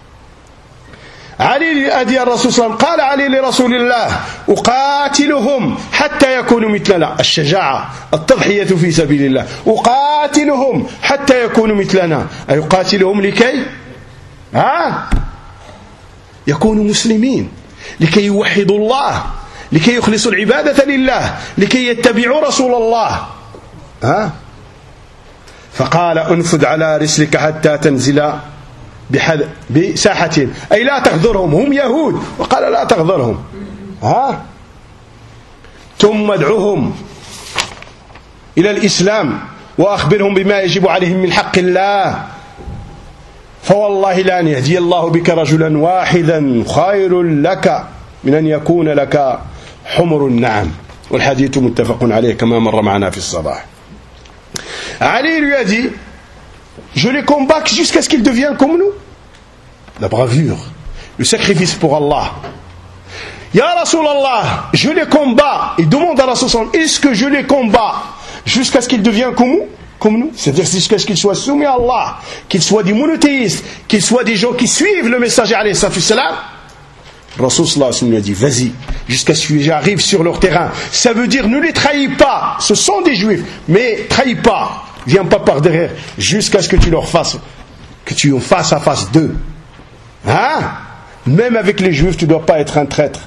Ali a dit à Rasul sallam, قال علي لرسول الله أقاتلهم حتى يكونوا مثلنا الشجاعة التضحية في سبيل الله أقاتلهم حتى يكونوا مثلنا أي أقاتلهم لكي يكونوا مسلمين لكي يوحدوا الله لكي يخلصوا العبادة لله لكي يتبعوا رسول الله فقال انفذ على رسلك حتى تنزل بساحتهم أي لا تغدرهم هم يهود وقال لا تغدرهم ثم ادعوهم إلى الإسلام وأخبرهم بما يجب عليهم من حق الله فوالله لأن يهدي الله بك رجلا واحدا خير لك من أن يكون لك حمر النعم. والحديث متفق عليه كما مر معنا في الصباح. Ali lui a dit, je les combats jusqu'à ce qu'ils deviennent comme nous. La bravure, le sacrifice pour Allah. Ya Rasulallah, je les combats. Il demande à Rasulallah, est-ce que je les combats jusqu'à ce qu'ils deviennent comme nous, c'est-à-dire jusqu'à ce qu'ils soient soumis à Allah, qu'ils soient des monothéistes, qu'ils soient des gens qui suivent le messager alayhi salam. Rasul sallallahu alayhi wa sallam a dit, vas-y, jusqu'à ce que j'arrive sur leur terrain. Ça veut dire, ne les trahis pas, ce sont des juifs, mais trahis pas, viens pas par derrière, jusqu'à ce que tu leur fasses, que tu en fasses à face d'eux. Même avec les juifs, tu ne dois pas être un traître.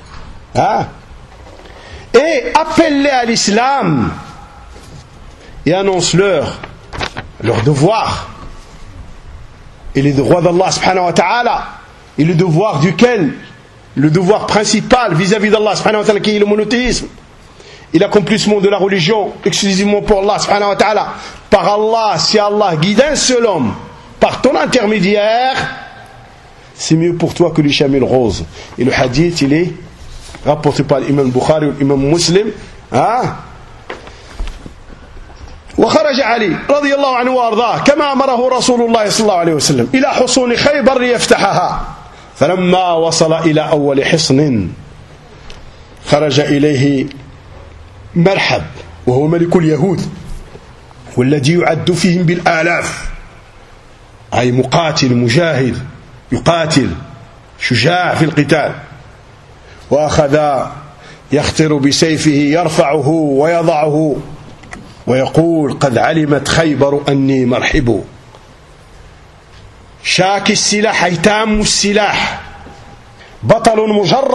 Et appelle-les à l'islam et annonce-leur leur devoir et les droits d'Allah subhanahu wa ta'ala et le devoir duquel, le devoir principal vis-à-vis d'Allah subhanahu wa ta'ala qui est le monothéisme et l'accomplissement de la religion exclusivement pour Allah subhanahu wa ta'ala. Par Allah, si Allah guide un seul homme par ton intermédiaire, c'est mieux pour toi que les chamelles roses. Et le hadith, il est rapporté par l'imam Bukhari ou l'imam Muslim. وخرج علي رضي الله عنه وارضاه كما امره رسول الله صلى الله عليه وسلم الى حصون خيبر ليفتحها فلما وصل الى اول حصن خرج اليه مرحب وهو ملك اليهود والذي يعد فيهم بالالاف اي مقاتل مجاهد يقاتل شجاع في القتال واخذ يختر بسيفه يرفعه ويضعه ويقول قد علمت خيبر أني مرحب. شاكي السلاح أي تام السلاح بطل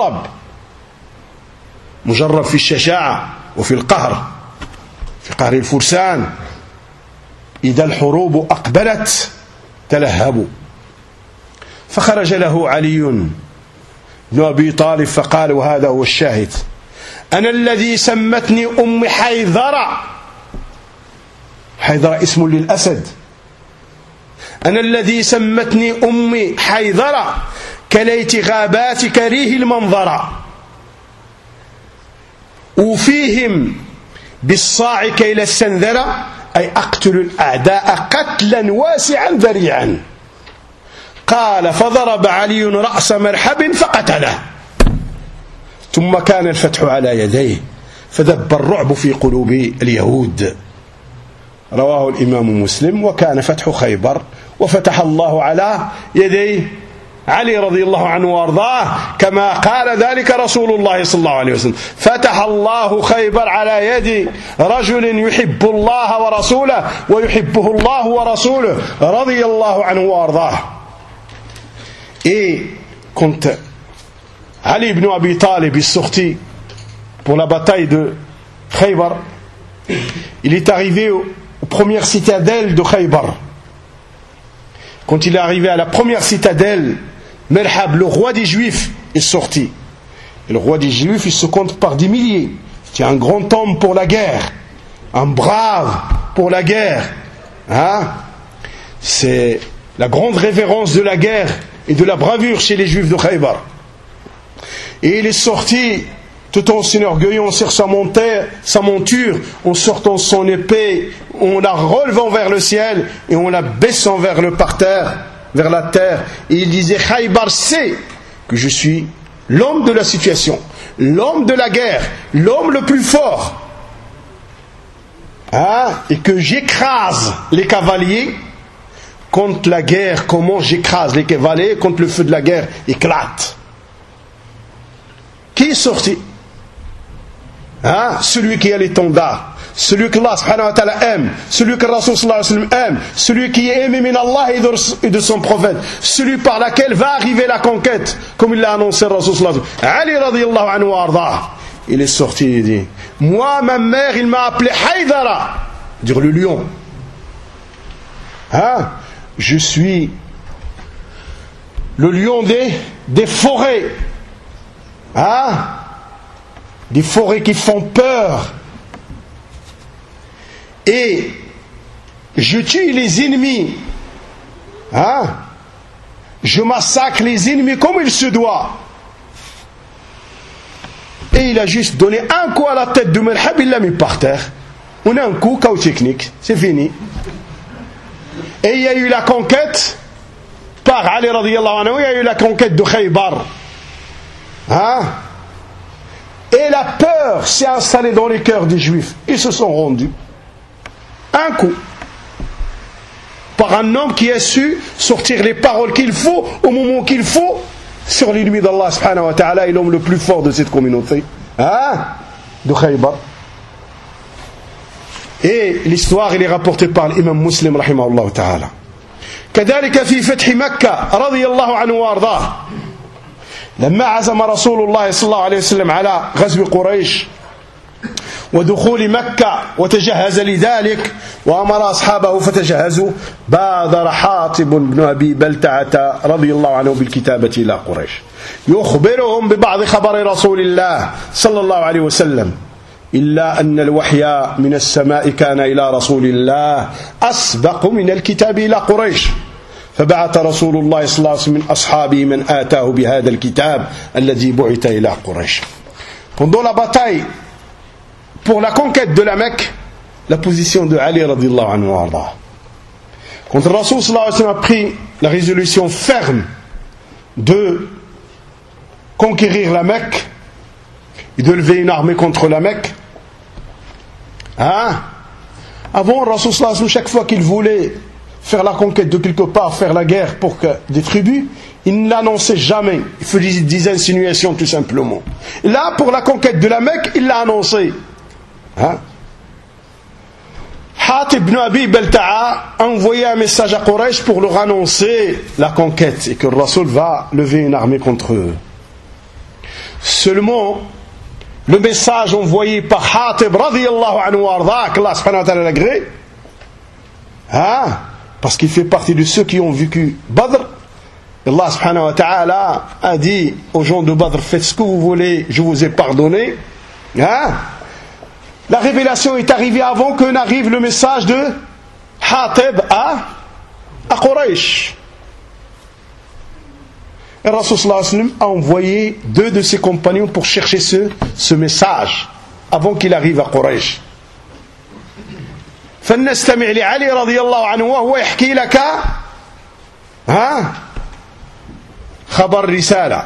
مجرب في الشجاعة وفي القهر في قهر الفرسان إذا الحروب أقبلت تلهبوا. فخرج له علي بن أبي طالب فقال وهذا هو الشاهد أنا الذي سمتني أم حيدرة حيدرة اسم للأسد أنا الذي سمتني أمي حيدرة كليت غابات كريه المنظر وفيهم بالصاع كيل السنذرة أي أقتل الأعداء قتلا واسعا ذريعا. قال فضرب علي رأس مرحب فقتله ثم كان الفتح على يديه فدب الرعب في قلوب اليهود. رواه الإمام مسلم. وكان فتح خيبر وفتح الله على يدي علي رضي الله عنه وارضاه كما قال ذلك رسول الله صلى الله عليه وسلم فتح الله خيبر على يد رجل يحب الله ورسوله ويحبه الله ورسوله رضي الله عنه وارضاه. Et quand Ali ibn Abi Talib est sorti pour la bataille de Khaybar, il est arrivé aux premières citadelles de Khaybar. Quand il est arrivé à la première citadelle, Merhab, le roi des Juifs, est sorti. Et le roi des Juifs, il se compte par des milliers. C'est un grand homme pour la guerre, un brave pour la guerre. Hein? C'est la grande révérence de la guerre et de la bravoure chez les Juifs de Khaybar. Et il est sorti tout en s'enorgueillant sur sa monture, en sortant son épée, en la relevant vers le ciel et en la baissant vers la terre. Et il disait: Khaybar sait que je suis l'homme de la situation, l'homme de la guerre, l'homme le plus fort, et que j'écrase les cavaliers quand la guerre commence, j'écrase les cavaliers quand le feu de la guerre éclate. Qui est sorti? Celui qui a l'étendard, celui que Allah subhanahu wa ta'ala aime, celui que Rasul sallallahu alayhi wa sallam aime, celui qui est aimé min Allah et de son prophète, celui par lequel va arriver la conquête, comme il l'a annoncé Rasul sallallahu alayhi wa sallam. Ali radiyallahu anhu wa ardah, il est sorti et il dit: moi, ma mère, il m'a appelé Haydara, dire le lion. Je suis le lion des forêts. Des forêts qui font peur. Et je tue les ennemis. Je massacre les ennemis comme il se doit. Et il a juste donné un coup à la tête de Merhab, il l'a mis par terre. On a un coup, chaos technique, c'est fini. Et il y a eu la conquête par Ali radiyallahu anhu, il y a eu la conquête de Khaybar. Et la peur s'est installée dans les cœurs des Juifs. Ils se sont rendus. Un coup. Par un homme qui a su sortir les paroles qu'il faut au moment qu'il faut sur l'ennemi d'Allah subhanahu wa ta'ala et l'homme le plus fort de cette communauté. De Khaybar. Et l'histoire, elle est rapportée par l'imam Muslim rahimahullah ta'ala. كذلك في فتح مكة رضي الله عنه وارضاه لما عزم رسول الله صلى الله عليه وسلم على غزو قريش ودخول مكة وتجهز لذلك وأمر أصحابه فتجهزوا بادر حاطب بن أبي بلتعة رضي الله عنه بالكتابة إلى قريش يخبرهم ببعض خبر رسول الله صلى الله عليه وسلم إلا أن الوحي من السماء كان إلى رسول الله أسبق من الكتاب إلى قريش فبعث رسول الله صلى الله عليه وسلم من أصحابه من آتاه بهذا الكتاب الذي بعث إلى قريش. Pendant la bataille pour la conquête de la Mecque, la position de Ali radiyallahu anhu warda. Quand le Rasul sallallahu alayhi wa sallam a pris la résolution ferme de conquérir la Mecque et de lever une armée contre la Mecque, avant le Rasul sallallahu alayhi wa sallam, chaque fois qu'il voulait faire la conquête de quelque part, faire la guerre pour des tribus, il ne l'annonçait jamais. Il faisait des insinuations tout simplement. Et là, pour la conquête de la Mecque, il l'a annoncé. Hatib ibn Abi Balta'a a envoyé un message à Quraysh pour leur annoncer la conquête et que le Rasul va lever une armée contre eux. Seulement, le message envoyé par Hatib radiyallahu anhu warda, qu'Allah subhanahu wa ta'ala l'agrée, parce qu'il fait partie de ceux qui ont vécu Badr. Allah subhanahu wa ta'ala a dit aux gens de Badr: faites ce que vous voulez, je vous ai pardonné. La révélation est arrivée avant que n'arrive le message de Hatib à Quraysh. Et Rasul sallallahu alayhi wa sallam a envoyé 2 de ses compagnons pour chercher ce message avant qu'il arrive à Quraysh. فلنستمع لعلي رضي الله عنه وهو يحكي لك خبر رسالة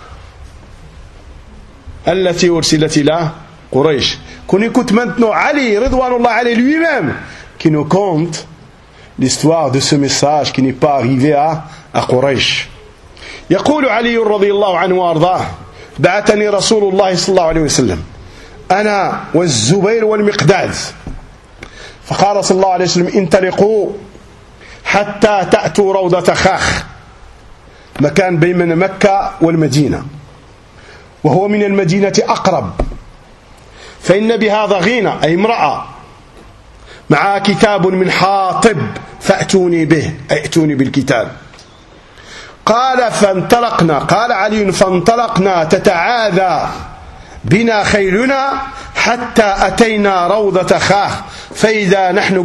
التي أرسلت إلى قريش. Qu'on écoute maintenant Ali, Ridwanullah Ali lui-même, qui nous compte l'histoire de ce message qui n'est pas arrivé à Quraysh. يقول علي رضي الله عنه وأرضاه بعثني رسول الله صلى الله عليه وسلم أنا والزبير والمقداد فقال صلى الله عليه وسلم انطلقوا حتى تأتوا روضة خاخ مكان بين مكة والمدينة وهو من المدينة أقرب فإن بها ضغينة أي امرأة معها كتاب من حاطب فأتوني به ائتوني بالكتاب قال فانطلقنا قال علي فانطلقنا تتعاذى بنا خيلنا حتى أتينا روضة خاخ فإذا نحن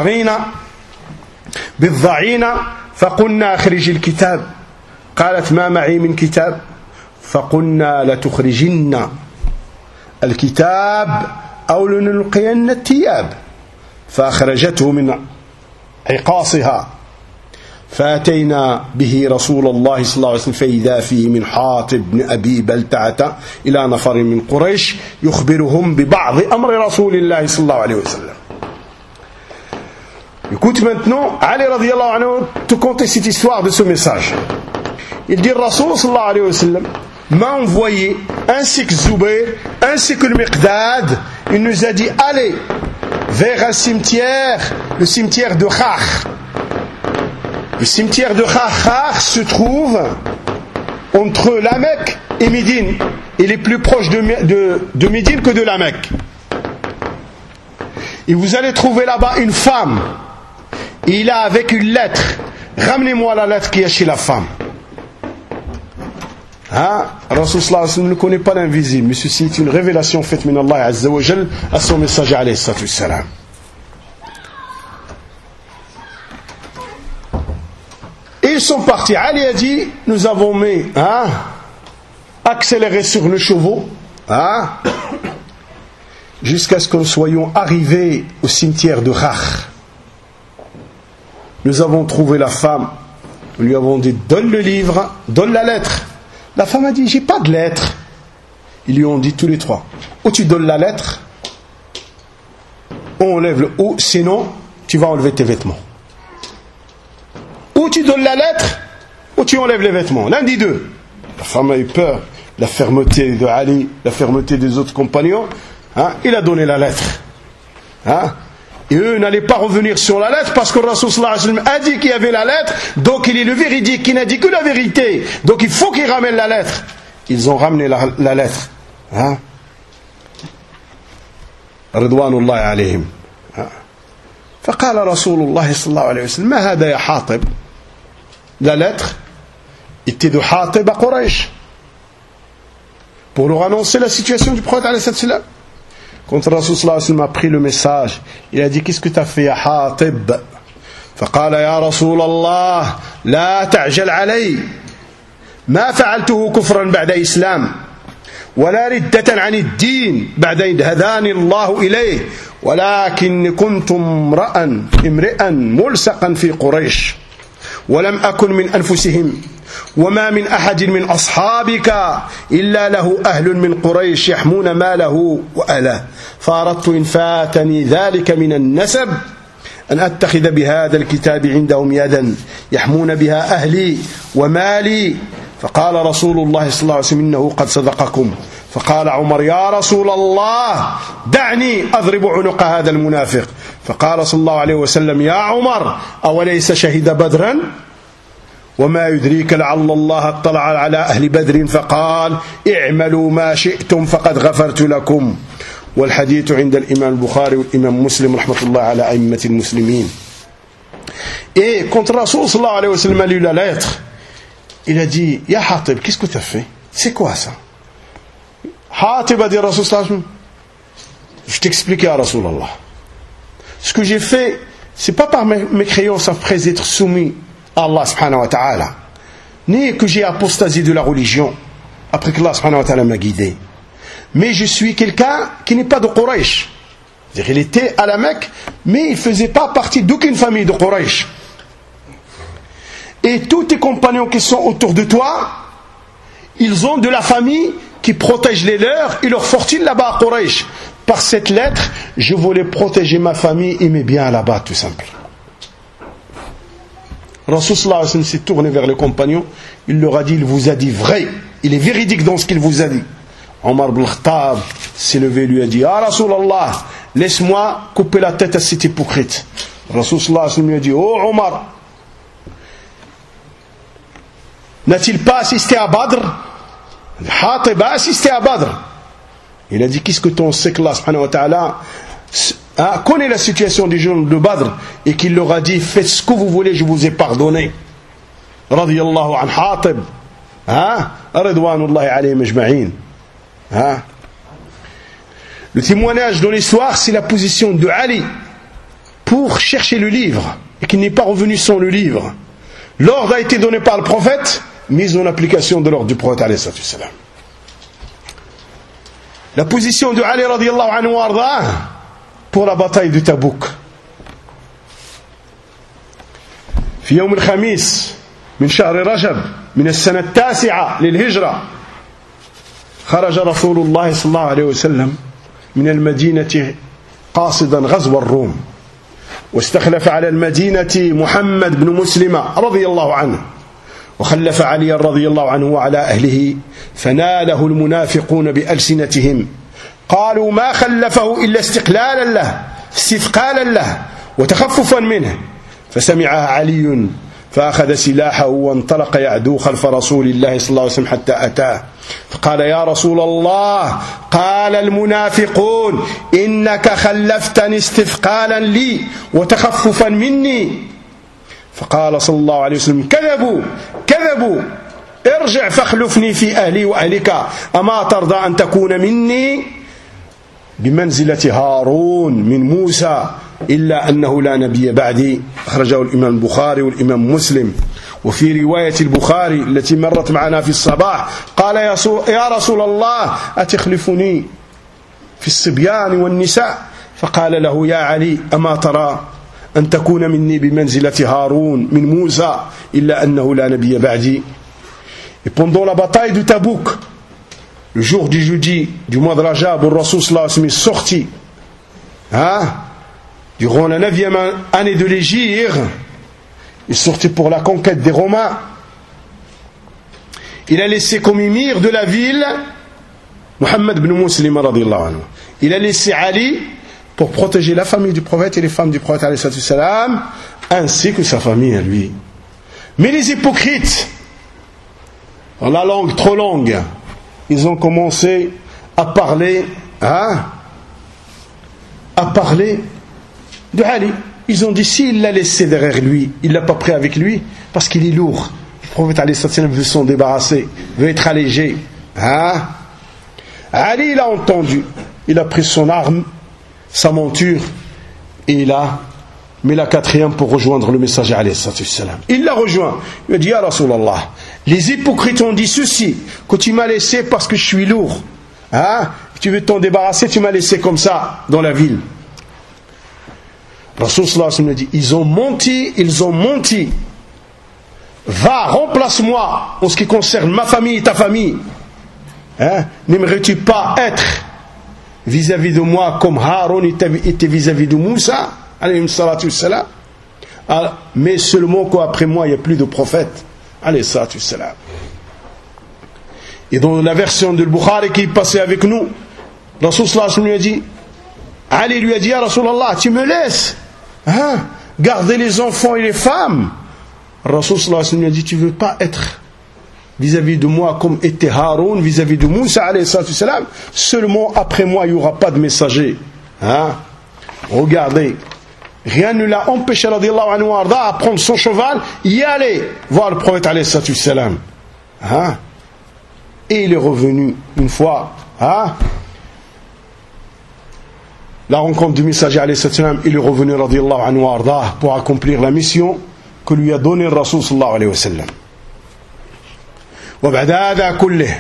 بالضعينة فقلنا أخرج الكتاب قالت ما معي من كتاب فقلنا لتخرجن الكتاب أو لنلقين الثياب فأخرجته من عقاصها فأتينا به رسول الله صلى الله عليه وسلم فإذا فيه من حاطب بن أبي بلتعة إلى نفر من قريش يخبرهم ببعض أمر رسول الله صلى الله عليه وسلم. Écoute maintenant, Ali radiallahu anhu te conter cette histoire de ce message. Il dit Rasul sallallahu alayhi wa sallam m'a envoyé ainsi que Zubayr, ainsi que le Miqdad, il nous a dit allez vers un cimetière, le cimetière de Khakh. Le cimetière de Khakh se trouve entre la Mecque et Médine. Il est plus proche de Médine que de la Mecque. Et vous allez trouver là-bas une femme. Il a avec une lettre. Ramenez-moi la lettre qui est chez la femme. Rasul sallallahu alayhi wa sallam ne connaît pas l'invisible, mais ceci est une révélation faite min Allah azza wa jal à son messager alayhi salatu wassalam. Ils sont partis. Ali a dit nous avons mis accéléré sur le chevaux jusqu'à ce que nous soyons arrivés au cimetière de Khakh. Nous avons trouvé la femme. Nous lui avons dit donne le livre, donne la lettre. La femme a dit j'ai pas de lettre. Ils lui ont dit tous les trois ou tu donnes la lettre, on enlève le ou sinon tu vas enlever tes vêtements. Ou tu donnes la lettre, ou tu enlèves les vêtements. L'un des deux. La femme a eu peur. La fermeté de Ali, la fermeté des autres compagnons. Il a donné la lettre. Et eux n'allaient pas revenir sur la lettre parce que le Rasul sallallahu alayhi wa sallam a dit qu'il y avait la lettre. Donc il est le véridique qui n'a dit que la vérité. Donc il faut qu'il ramène la lettre. Ils ont ramené la lettre. Ridwanullahi alayhim. فقال رسول الله صلى الله عليه وسلم ما هذا يا حاطب. La lettre était de Hatib à Quraysh pour leur annoncer la situation du prophète alayhi salam. Quand le Rasul sallallahu alayhi wa sallam a pris le message, il a dit qu'est-ce que tu as fait ya Hatib? فقال يا رسول الله لا تعجل علي ما فعلته كفرا بعد إسلام ولا ردة عن الدين بعد إذ هداني الله إليه ولكن كنت امرئا ملصقا في قريش ولم أكن من أنفسهم وما من أحد من أصحابك إلا له أهل من قريش يحمون ماله وأله فأردت إن فاتني ذلك من النسب أن أتخذ بهذا الكتاب عندهم يدا يحمون بها أهلي ومالي فقال رسول الله صلى الله عليه وسلم إنه قد صدقكم فقال عمر يا رسول الله دعني أضرب عنق هذا المنافق فقال صلى الله عليه وسلم يا عمر أوليس شهد بدرا وما يدريك لعل الله اطلع على أهل بدر فقال اعملوا ما شئتم فقد غفرت لكم والحديث عند الإمام البخاري والإمام مسلم رحمة الله على أئمة المسلمين. Et quand Rasul sallallahu alayhi wa sallam a lu la lettre, il a dit Ya Hatib, qu'est-ce que tu as fait? C'est quoi ça? Hatib a dit Rasul sallallahu alayhi wa sallam, je t'expliquais à Rasulallah. Ce que j'ai fait, c'est pas par mes créances après être soumis à Allah subhanahu wa ta'ala, ni que j'ai apostasié de la religion après que Allah subhanahu wa ta'ala m'a guidé. Mais je suis quelqu'un qui n'est pas de Quraysh. C'est-à-dire il était à la Mecque, mais il ne faisait pas partie d'aucune famille de Quraysh. Et tous tes compagnons qui sont autour de toi, ils ont de la famille qui protège les leurs et leur fortune là-bas à Quraysh. Par cette lettre, je voulais protéger ma famille et mes biens là-bas, tout simplement. Rasul sallallahu alayhi wa sallam s'est tourné vers les compagnons, il leur a dit, il vous a dit vrai, il est véridique dans ce qu'il vous a dit. Omar ibn Khattab s'est levé et lui a dit, ah Rasulallah, laisse-moi couper la tête à cet hypocrite. Rasul sallallahu alayhi wa sallam lui a dit, oh Omar, n'a-t-il pas assisté à Badr? Hatib a assisté à Badr. Il a dit, qu'est-ce que ton sait que Allah subhanahu wa ta'ala connaît la situation des gens de Badr et qu'il leur a dit, faites ce que vous voulez, je vous ai pardonné. Radiyallahu an Hatib. Ridwanullahi alayhim ajma'in. Le témoignage dans l'histoire, c'est la position de Ali pour chercher le livre et qu'il n'est pas revenu sans le livre. L'ordre a été donné par le prophète, mise en application de l'ordre du prophète alayhi salam. La position de Ali radiyallahu anhu warda pour la bataille de Tabouk. في يوم الخميس من شهر رجب من السنة 9 للهجرة خرج رسول الله صلى الله عليه وسلم من المدينة قاصدا غزو الروم واستخلف على المدينة محمد بن مسلمة رضي الله عنه وخلف علي رضي الله عنه وعلى أهله فناله المنافقون بألسنتهم قالوا ما خلفه إلا استقلالا له استثقالا له وتخففا منه فسمعها علي فأخذ سلاحه وانطلق يعدو خلف رسول الله صلى الله عليه وسلم حتى أتاه فقال يا رسول الله قال المنافقون إنك خلفتني استثقالا لي وتخففا مني فقال صلى الله عليه وسلم كذبوا ارجع فاخلفني في أهلي وأهلك أما ترضى أن تكون مني بمنزلة هارون من موسى إلا أنه لا نبي بعدي. أخرجه الإمام البخاري والإمام مسلم. وفي رواية البخاري التي مرت معنا في الصباح قال يا رسول الله أتخلفني في الصبيان والنساء فقال له يا علي أما ترى أن تكون مني بمنزلة هارون من موسى إلا أنه لا نبي بعدي. Et pendant la bataille de Tabouk, le jour du jeudi du mois de Rajab, où le Rasul sallallahu alayhi wa sallam est sorti, durant la 9e année de l'Hégire, il est sorti pour la conquête des Romains. Il a laissé comme émir de la ville Muhammad ibn Muslim radiyallahu anhu. Il a laissé Ali pour protéger la famille du prophète et les femmes du prophète alayhi salam, ainsi que sa famille à lui. Mais les hypocrites, dans la langue trop longue, ils ont commencé à parler de Ali. Ils ont dit, s'il l'a laissé derrière lui, il ne l'a pas pris avec lui, parce qu'il est lourd. Le prophète alayhi salam veut s'en débarrasser, veut être allégé. Ali, il a entendu. Il a pris son arme, sa monture, et il a mis la 4e pour rejoindre le messager alayhi salam. Il l'a rejoint. Il a dit, ya Rasulallah, les hypocrites ont dit ceci, que tu m'as laissé parce que je suis lourd. Tu veux t'en débarrasser, tu m'as laissé comme ça dans la ville. Rasul sallallahu alayhi wa sallam a dit, ils ont menti. Va, remplace-moi en ce qui concerne ma famille et ta famille. N'aimerais-tu pas être vis-à-vis de moi comme Haroun était vis-à-vis de Moussa alayhi salatu wassalam, mais seulement qu'après moi il n'y a plus de prophète alayhi salatu wassalam. Et dans la version de Bukhari qui est passée avec nous, Rasul sallallahu alayhi wa sallam lui a dit, Ali lui a dit, ya Rasulallah, tu me laisses garder les enfants et les femmes. Rasul sallallahu alayhi wa sallam lui a dit, tu ne veux pas être vis-à-vis de moi comme était Haroun vis-à-vis de Moussa alayhi salatu wassalam, seulement après moi il n'y aura pas de messager. Regardez, rien ne l'a empêché radiyallahu anhu à prendre son cheval, y aller voir le prophète alayhi salatu wassalam. Et il est revenu une fois la rencontre du messager alayhi salatu wassalam, il est revenu radiyallahu anhu pour accomplir la mission que lui a donnée le Rasul sallallahu alayhi wa sallam. وبعد هذا كله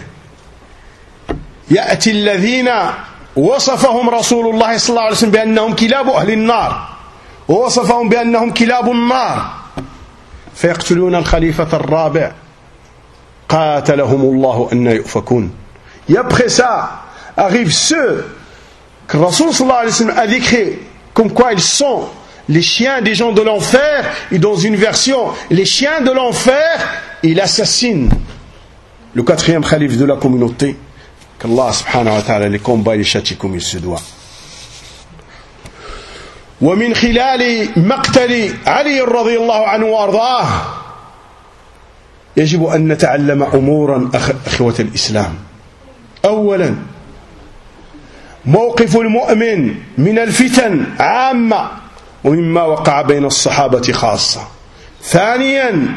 يأتي الذين وصفهم رسول الله صلى الله عليه وسلم بأنهم كلاب أهل النار ووصفهم بأنهم كلاب النار فيقتلون الخليفة الرابع قاتلهم الله أن يؤفكون. Et après ça arrivent ceux que Rasul sallallahu alayhi wa sallam a décrit comme quoi ils sont les chiens des gens de l'enfer, et dans une version, les chiens de l'enfer, il assassine le quatrième calife de la communauté. Qu'Allah subhanahu wa ta'ala les combat et les châtie comme il se doit. ومن خلال مقتل علي رضي الله عنه وارضاه يجب أن نتعلم أمورا أخوة الإسلام. أولا موقف المؤمن من الفتن عامة ومما وقع بين الصحابة خاصة. ثانيا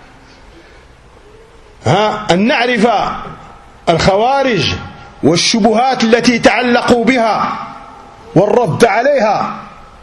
أن نعرف الخوارج والشبهات التي تعلقوا بها والرد عليها.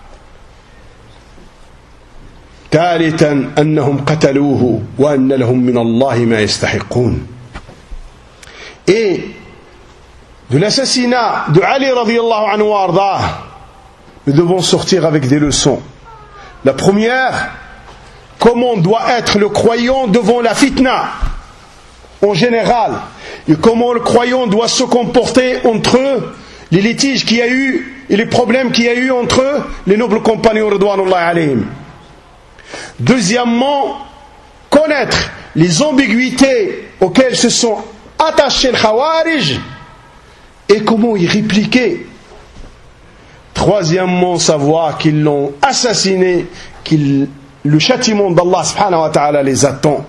ثالثا أنهم قتلوه وأن لهم من الله ما يستحقون. Et de l'assassinat de Ali radiyallahu anhu wa ardah, nous devons sortir avec des leçons. La première, comment doit être le croyant devant la fitna en général, et comment le croyant doit se comporter entre les litiges qu'il y a eu et les problèmes qu'il y a eu entre les nobles compagnons ridwanullahi alayhim. Deuxièmement, connaître les ambiguïtés auxquelles se sont attachés les Khawarij et comment y répliquer. Troisièmement, savoir qu'ils l'ont assassiné, que le châtiment d'Allah subhanahu wa ta'ala les attend.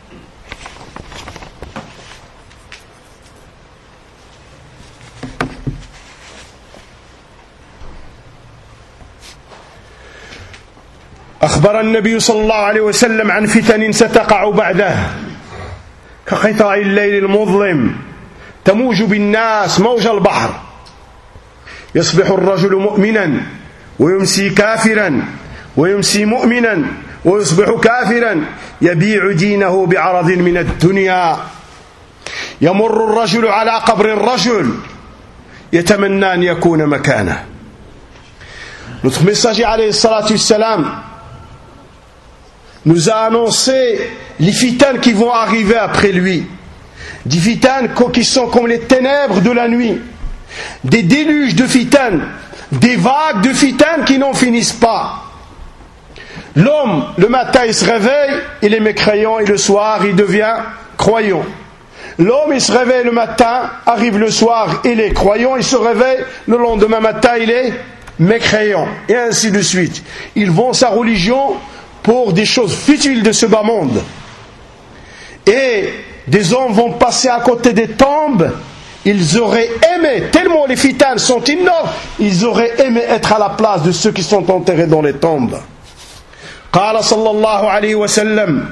أخبر النبي صلى الله عليه وسلم عن فتن ستقع بعده كقطع الليل المظلم تموج بالناس موج البحر يصبح الرجل مؤمنا ويمسي كافرا ويمسي مؤمنا ويصبح كافرا يبيع دينه بعرض من الدنيا يمر الرجل على قبر الرجل يتمنى أن يكون مكانه. Notre messager alayhi salatu wassalam nous a annoncé les fitanes qui vont arriver après lui, des fitanes qui sont comme les ténèbres de la nuit, des déluges de fitanes, des vagues de fitanes qui n'en finissent pas. L'homme, le matin il se réveille, il est mécréant, et le soir il devient croyant. L'homme il se réveille le matin, arrive le soir, il est croyant, il se réveille, le lendemain matin il est mécréant, et ainsi de suite. Ils vont sa religion pour des choses futiles de ce bas monde. Et des hommes vont passer à côté des tombes. Ils auraient aimé, tellement les fitanes sont énormes, ils auraient aimé être à la place de ceux qui sont enterrés dans les tombes. قال صلى الله عليه وسلم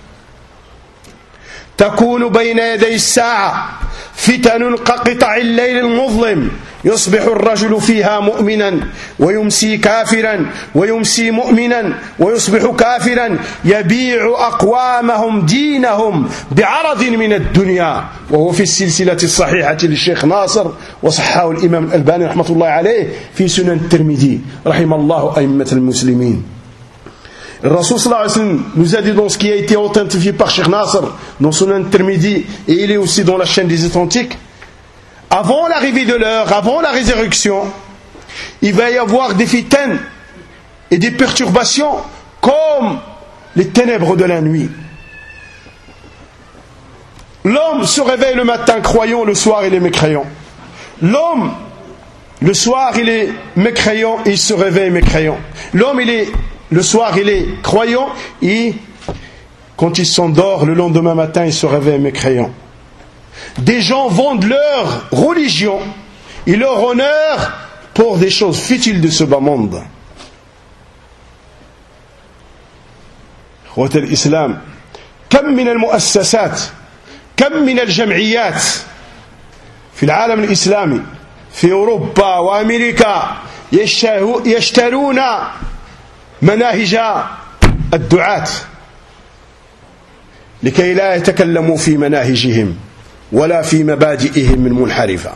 تكون بين يدي الساعة فتن كقطع الليل المظلم يصبح الرجل فيها مؤمنا ويمسي كافرا ويمسي مؤمنا ويصبح كافرا يبيع أقوامهم دينهم بعرض من الدنيا وهو في السلسلة الصحيحة للشيخ ناصر وصححه الإمام الألباني رحمة الله عليه في سنن الترمذي رحم الله أئمة المسلمين. Le Rasul sallallahu alayhi wa sallam nous a dit dans ce qui a été authentifié par Cheikh Nasr dans Sunan Tirmidhi, et il est aussi dans la chaîne des authentiques, avant l'arrivée de l'heure, avant la résurrection, il va y avoir des fitanes et des perturbations comme les ténèbres de la nuit. L'homme se réveille le matin croyant, le soir il est mécréant. L'homme, le soir il est mécréant et il se réveille mécréant. L'homme le soir il est croyant et quand il s'endort le lendemain matin il se réveille mécréant. Des gens vendent leur religion et leur honneur pour des choses futiles de ce bas monde. إخوة الإسلام كم من المؤسسات كم من الجمعيات في العالم الإسلامي في أوروبا وأمريكا يشترون مناهج الدعاة لكي لا يتكلموا في مناهجهم ولا في مبادئهم المنحرفة.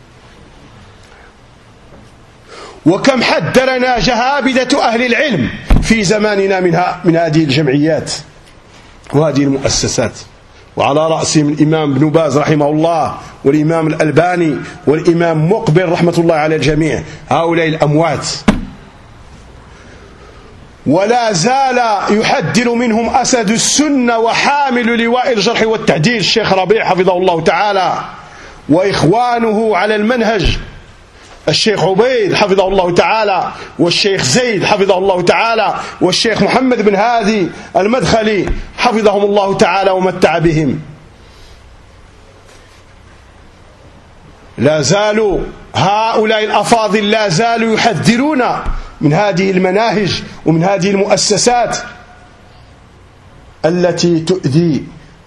وكم حذرنا جهابذة أهل العلم في زماننا من هذه الجمعيات وهذه المؤسسات، وعلى رأسهم الإمام ابن باز رحمه الله والإمام الألباني والإمام مقبل رحمة الله على الجميع، هؤلاء الأموات. ولا زال يحذر منهم أسد السنة وحامل لواء الجرح والتعديل الشيخ ربيع حفظه الله تعالى وإخوانه على المنهج الشيخ عبيد حفظه الله تعالى والشيخ زيد حفظه الله تعالى والشيخ محمد بن هادي المدخلي حفظهم الله تعالى ومتع بهم. لا زالوا هؤلاء الأفاضل لا زالوا يحذرون من هذه المناهج ومن هذه المؤسسات التي تؤذي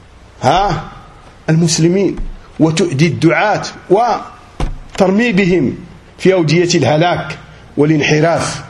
المسلمين وتؤذي الدعاة وترمي بهم في أودية الهلاك والانحراف.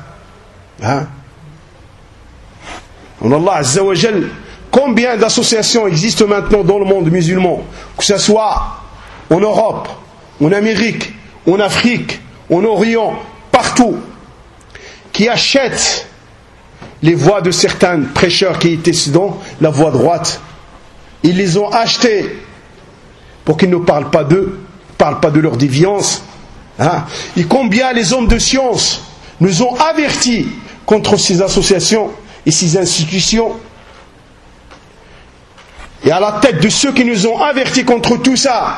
On Allah Azza wa Jal, combien d'associations existent maintenant dans le monde musulman, que ce soit en Europe, en Amérique, en Afrique, en Orient, partout, qui achètent les voix de certains prêcheurs qui étaient dans la voie droite. Ils les ont achetés pour qu'ils ne parlent pas d'eux, ne parlent pas de leur déviance. Et combien les hommes de science nous ont avertis contre ces associations et ces institutions. Et à la tête de ceux qui nous ont avertis contre tout ça,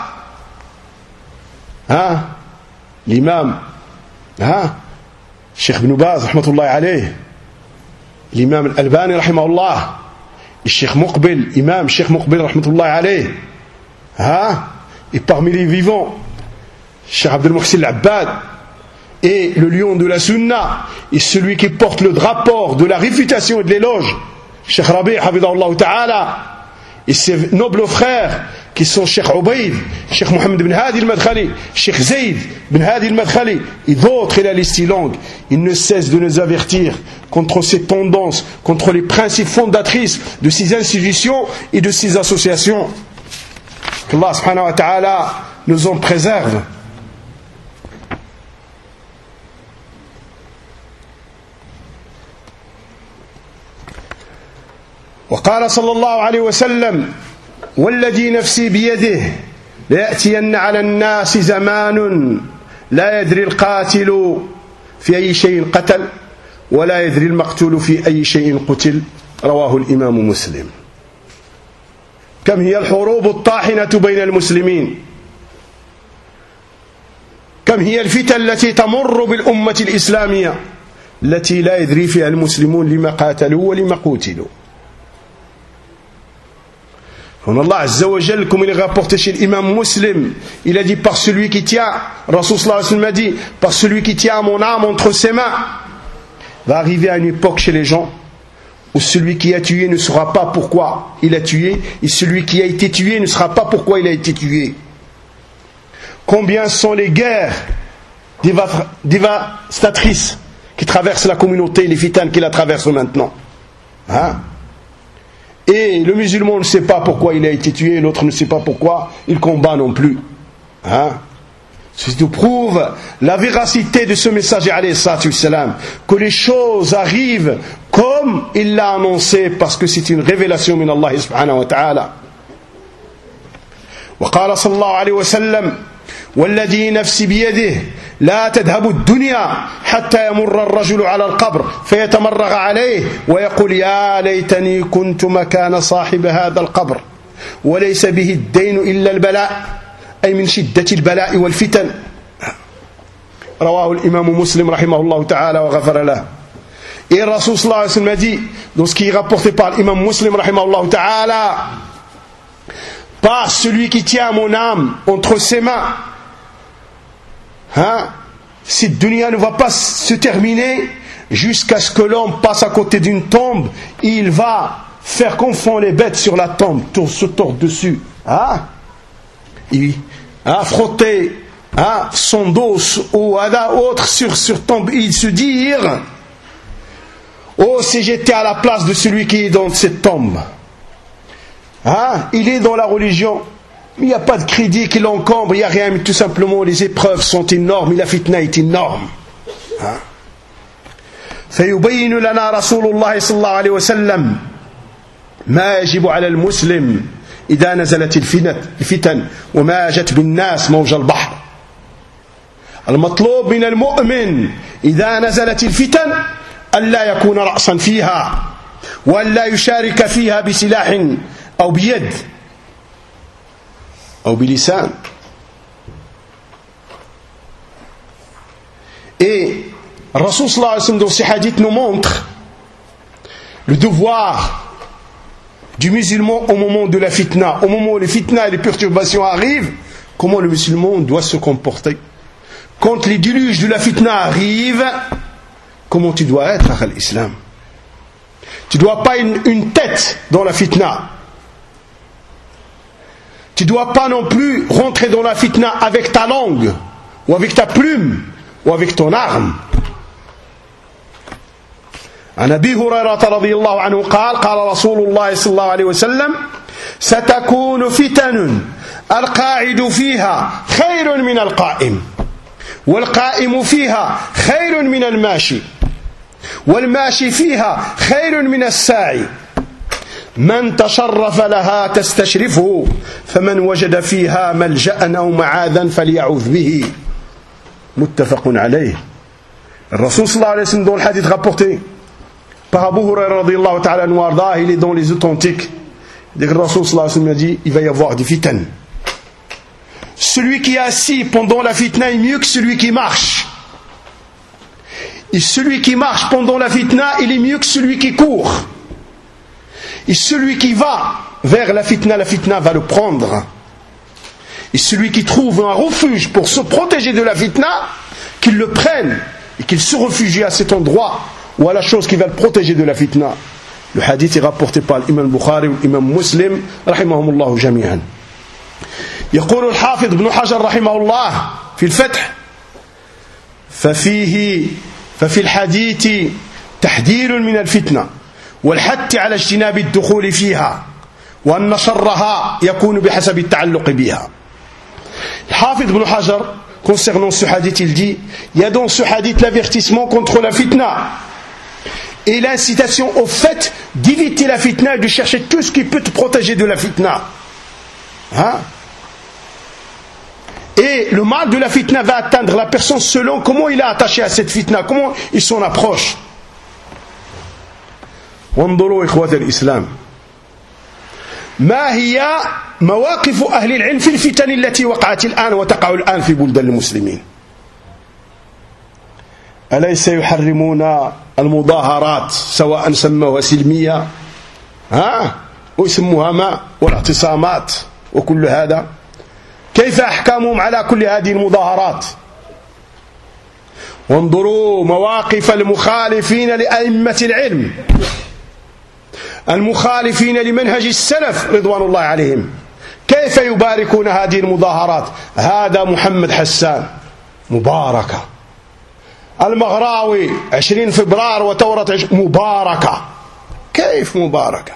l'imam Cheikh Ibn Baz rahmatullahi alayh, l'imam Al-Albani rahimahullah, le Cheikh Muqbil, imam Cheikh Muqbil rahmatullahi alayh, et parmi les vivants Cheikh Abdel Muhsin Al-Abbad, et le lion de la Sunna, et celui qui porte le drapeau de la réfutation et de l'éloge, Cheikh Rabi' hafidahullah ta'ala, et ses nobles frères qui sont Cheikh Ubayd, Cheikh Mohammed bin Hadi al-Madkhali, Cheikh Zayd bin Hadi al-Madkhali et d'autres, et la liste est longue. Ils ne cessent de nous avertir contre ces tendances, contre les principes fondatrices de ces institutions et de ces associations. Qu'Allah subhanahu wa ta'ala nous en préserve. وقال صلى الله عليه وسلم والذي نفسي بيده ليأتين على الناس زمان لا يدري القاتل في أي شيء قتل ولا يدري المقتول في أي شيء قتل رواه الإمام مسلم. كم هي الحروب الطاحنة بين المسلمين، كم هي الفتن التي تمر بالأمة الإسلامية التي لا يدري فيها المسلمون لما قاتلوا ولما قتلوا. Allah Azza wa Jal, comme il est rapporté chez l'imam Muslim, il a dit par celui qui tient, Rasul sallallahu alayhi wa sallam a dit, par celui qui tient mon âme entre ses mains, va arriver à une époque chez les gens où celui qui a tué ne saura pas pourquoi il a tué, et celui qui a été tué ne saura pas pourquoi il a été tué. Combien sont les guerres dévastatrices qui traversent la communauté, les fitanes qui la traversent maintenant. Et le musulman ne sait pas pourquoi il a été tué, l'autre ne sait pas pourquoi il combat non plus. Ceci nous prouve la véracité de ce messager alayhi salatu wassalam, que les choses arrivent comme il l'a annoncé, parce que c'est une révélation min Allah subhanahu wa ta'ala. وقال صلى الله عليه وسلم والذي نفسي بيده لا تذهب الدنيا حتى يمر الرجل على القبر فيتمرغ عليه ويقول يا ليتني كنت مكان صاحب هذا القبر وليس به الدين إلا البلاء، أي من شدة البلاء والفتن. رواه الإمام مسلم رحمه الله تعالى وغفر له. Et Rasul sallallahu alayhi wa sallam a dit, dans ce qui est rapporté par l'imam Muslim رحمه الله تعالى, par celui qui tient mon âme entre ses mains, cette dunya ne va pas se terminer jusqu'à ce que l'homme passe à côté d'une tombe, et il va faire comme font les bêtes sur la tombe, se tordre dessus, et frotter son dos ou autre sur tombe, et se dire oh, si j'étais à la place de celui qui est dans cette tombe. Il est dans la religion, il n'y a pas de crédit qui l'encombre, il n'y a rien, mais tout simplement les épreuves sont énormes et la fitna est énorme. فيبين لنا رسول الله صلى الله عليه وسلم ما يجب على المسلم إذا نزلت الفتن وما جت بالناس موج البحر. المطلوب من المؤمن إذا نزلت الفتن ألا يكون رأسا فيها وألا يشارك فيها بسلاح أو بيد أو بلسان. Et Rasul sallallahu alayhi wa sallam dans ces hadiths nous montre le devoir du musulman au moment de la fitna, au moment où les fitna et les perturbations arrivent, comment le musulman doit se comporter. Quand les déluges de la fitna arrivent, comment tu dois être à l'islam. Tu ne dois pas une tête dans la fitna. Tu ne dois pas non plus rentrer dans la fitna avec ta langue, ou avec ta plume, ou avec ton arme. عن أبي هريرة رضي الله عنه قال قال رسول الله صلى الله عليه وسلم ستكون فتن القاعد فيها خير من القائم والقائم فيها خير من الماشي والماشي فيها خير من الساعي من تشرف لها تستشرفه فمن وجد فيها ملجأ أو معاذا فليعوذ به متفق عليه. الرسول صلى الله عليه وسلم dans le hadith rapporté par Abu Hurairah radiyallahu ta'ala anhu warda, il est dans les authentiques. Le Rasul sallallahu alayhi wa sallam a dit il va y avoir des fitans. Celui qui est assis pendant la fitna est mieux que celui qui marche. Et celui qui marche pendant la fitna, il est mieux que celui qui court. Et celui qui va vers la fitna va le prendre. Et celui qui trouve un refuge pour se protéger de la fitna, qu'il le prenne et qu'il se réfugie à cet endroit ou à la chose qui va le protéger de la fitna. Le hadith est rapporté par l'imam Bukhari ou l'imam Muslim rahimahumullah jami'an. يقول الحافظ ابن حجر رحمه الله في الفتح ففي الحديث تحذير من الفتنة والحث على اجتناب الدخول فيها وأن شرها يكون بحسب التعلق بها. الحافظ ابن حجر concernant ce hadith il dit il y a dans ce hadith l'avertissement contre la fitna et l'incitation au fait d'éviter la fitna et de chercher tout ce qui peut te protéger de la fitna. Hein? Et le mal de la fitna va atteindre la personne selon comment il est attaché à cette fitna, comment il s'en approche. وانظروا إخوة الإسلام ما هي مواقف أهل العلم في الفتن التي وقعت الآن وتقع الآن في بلدان المسلمين. أليس يحرمون المظاهرات سواء سموها سلمية ويسموها ما والاعتصامات وكل هذا؟ كيف أحكامهم على كل هذه المظاهرات؟ وانظروا مواقف المخالفين لأئمة العلم المخالفين لمنهج السلف رضوان الله عليهم كيف يباركون هذه المظاهرات. هذا محمد حسان مباركة، المغراوي 20 فبراير وثورة مباركة. كيف مباركة؟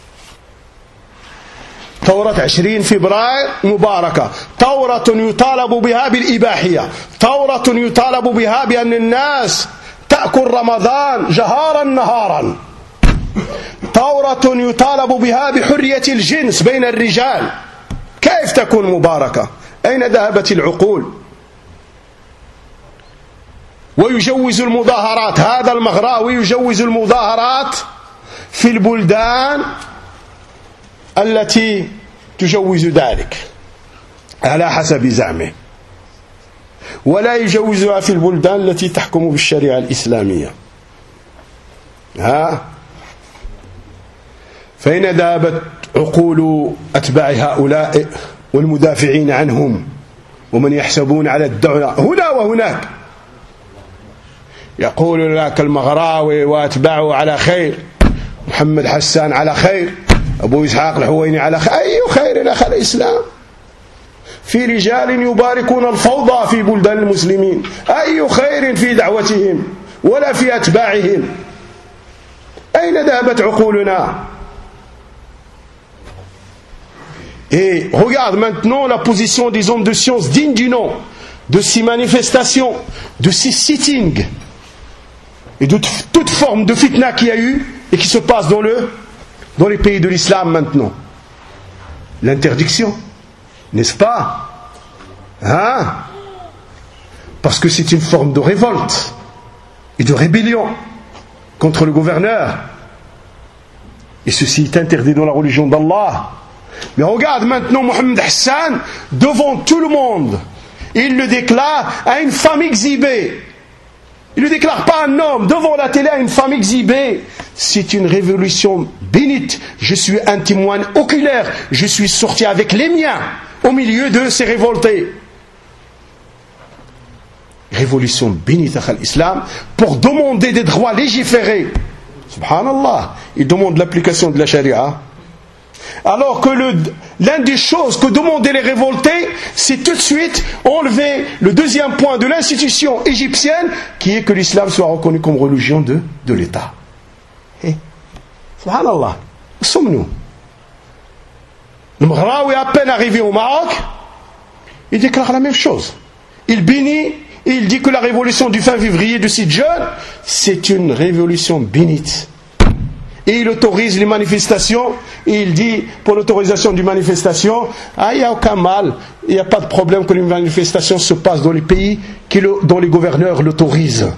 ثورة 20 فبراير مباركة، ثورة يطالب بها بالإباحية، ثورة يطالب بها بأن الناس تأكل رمضان جهارا نهارا، ثورة يطالب بها بحرية الجنس بين الرجال. كيف تكون مباركة؟ أين ذهبت العقول؟ ويجوز المظاهرات، هذا المغراوي يجوز المظاهرات في البلدان التي تجوز ذلك على حسب زعمه، ولا يجوزها في البلدان التي تحكم بالشريعة الإسلامية. فأين ذهبت عقول أتباع هؤلاء والمدافعين عنهم ومن يحسبون على الدولة هنا وهناك؟ يقول لك المغراوي وأتباعه على خير، محمد حسان على خير، أبو إسحاق الحويني على خير. أي خير أخ الإسلام؟ في رجال يباركون الفوضى في بلدان المسلمين، أي خير في دعوتهم ولا في أتباعهم؟ أين ذهبت عقولنا؟ Et regarde maintenant la position des hommes de science dignes du nom, de ces manifestations, de ces sittings et de toute forme de fitna qu'il y a eu et qui se passe dans les pays de l'islam maintenant. L'interdiction, n'est-ce pas? Parce que c'est une forme de révolte et de rébellion. contre le gouverneur. Et ceci est interdit dans la religion d'Allah. Mais regarde maintenant Mohamed Hassan, devant tout le monde, il le déclare à une femme exhibée. Il ne le déclare pas à un homme, devant la télé à une femme exhibée. C'est une révolution bénite. Je suis un témoin oculaire. Je suis sorti avec les miens au milieu de ces révoltés. Révolution bénite à l'islam pour demander des droits légiférés. Subhanallah. Il demande l'application de la charia. Alors que l'une des choses que demandaient les révoltés, c'est tout de suite enlever le deuxième point de l'institution égyptienne, qui est que l'islam soit reconnu comme religion de l'État. Et, subhanallah, où sommes-nous? Le Mghraoui, à peine arrivé au Maroc, il déclare la même chose. Il bénit et il dit que la révolution du fin février de Sidjon, c'est une révolution bénite. Et il autorise les manifestations, et il dit, pour l'autorisation d'une manifestation, il n'y a aucun mal, il n'y a pas de problème que les manifestations se passent dans les pays dont les gouverneurs l'autorisent.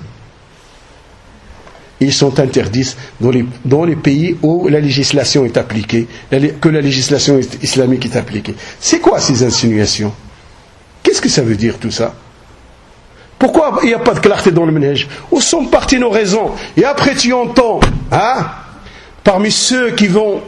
Ils sont interdits dans les pays où la législation est appliquée, que la législation islamique est appliquée. C'est quoi ces insinuations? Qu'est-ce que ça veut dire tout ça? Pourquoi il n'y a pas de clarté dans le manhaj? Où sont parties nos raisons? Et après tu entends, parmi ceux qui vont,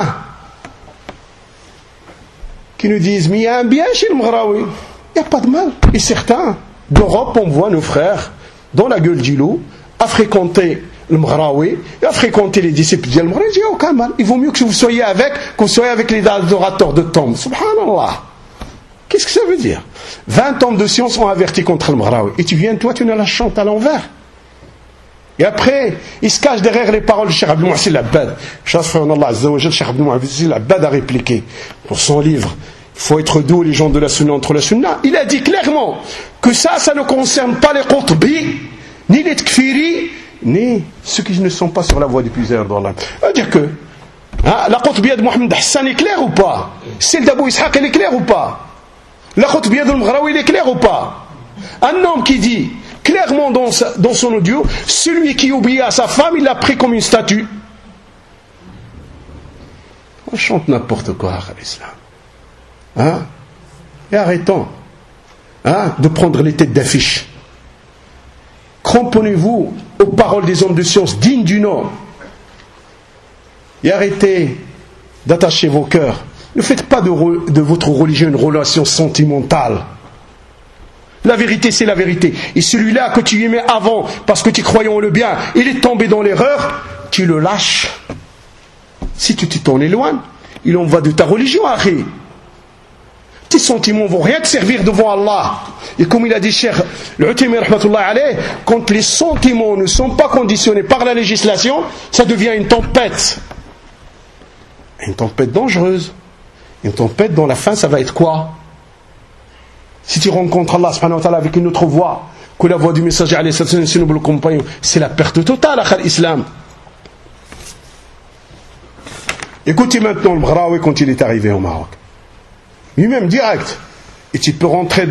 qui nous disent, mais il y a un bien chez le Mghraoui, il n'y a pas de mal. Et certains d'Europe, on voit nos frères, dans la gueule du loup, à fréquenter le Mghraoui, et à fréquenter les disciples du Mghraoui, il n'y a aucun mal. Il vaut mieux que vous soyez avec les adorateurs de tombes. Subhanallah. Qu'est-ce que ça veut dire? 20 hommes de science ont averti contre le Mghraoui. Et tu viens, toi, tu nous la chantes à l'envers. Et après, il se cache derrière les paroles du Cheikh Abdel Mouhsin Abbad. Cheikh Abdel Mouhsin Abbad a répliqué pour son livre. Il faut être doux, les gens de la Sunna entre la Sunna. Il a dit clairement que ça ne concerne pas les Qutbi, ni les Tkfiri, ni ceux qui ne sont pas sur la voie du plus erreur d'Allah. C'est-à-dire que la Qutbiyya de Mohamed Hassan est claire ou pas? Celle d'Abou Ishaq, elle est claire ou pas? La Qutbiyya de Mghraoui, elle est claire ou pas? Un homme qui dit clairement dans son audio, celui qui obéit à sa femme, il l'a pris comme une statue. On chante n'importe quoi à l'islam. Et arrêtons de prendre les têtes d'affiche. Cramponnez-vous aux paroles des hommes de science dignes du nom. Et arrêtez d'attacher vos cœurs. Ne faites pas de votre religion une relation sentimentale. La vérité, c'est la vérité. Et celui-là que tu aimais avant, parce que tu croyais en le bien, il est tombé dans l'erreur, tu le lâches. Si tu t'en éloignes, il en va de ta religion, Harry. Tes sentiments ne vont rien te servir devant Allah. Et comme il a dit Cheikh L'Uthaymin rahmatullah alayh, quand les sentiments ne sont pas conditionnés par la législation, ça devient une tempête. Une tempête dangereuse. Une tempête dont la fin, ça va être quoi? Si tu rencontres Allah subhanahu wa ta'ala avec une autre voie que la voie du messager alayhi sallam, c'est le compagnon, c'est la perte totale à l'islam. Écoutez maintenant le Mghraoui quand il est arrivé au Maroc. Lui-même direct. Et tu peux rentrer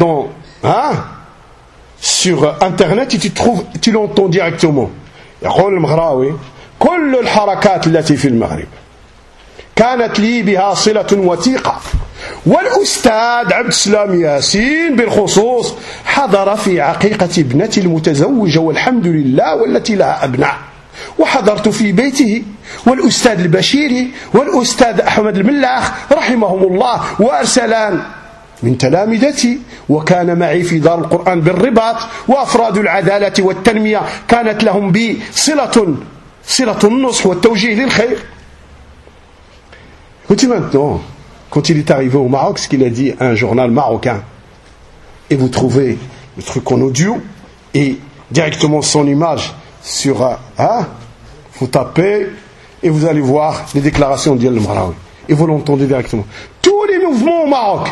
sur internet et tu l'entends directement. يقول المغراوي كل الحركات التي في المغرب كانت لي بها صلة وثيقة والأستاذ عبد السلام ياسين بالخصوص حضر في عقيقة ابنتي المتزوجة والحمد لله والتي لها أبناء وحضرت في بيته والأستاذ البشيري والأستاذ أحمد الملاخ رحمهم الله وأرسلان من تلامذتي وكان معي في دار القرآن بالرباط وأفراد العدالة والتنمية كانت لهم بي صلة النصح والتوجيه للخير. Écoutez maintenant, quand il est arrivé au Maroc, ce qu'il a dit à un journal marocain, et vous trouvez le truc en audio et directement son image sur vous tapez et vous allez voir les déclarations d'Yel Mghraoui et vous l'entendez directement. Tous les mouvements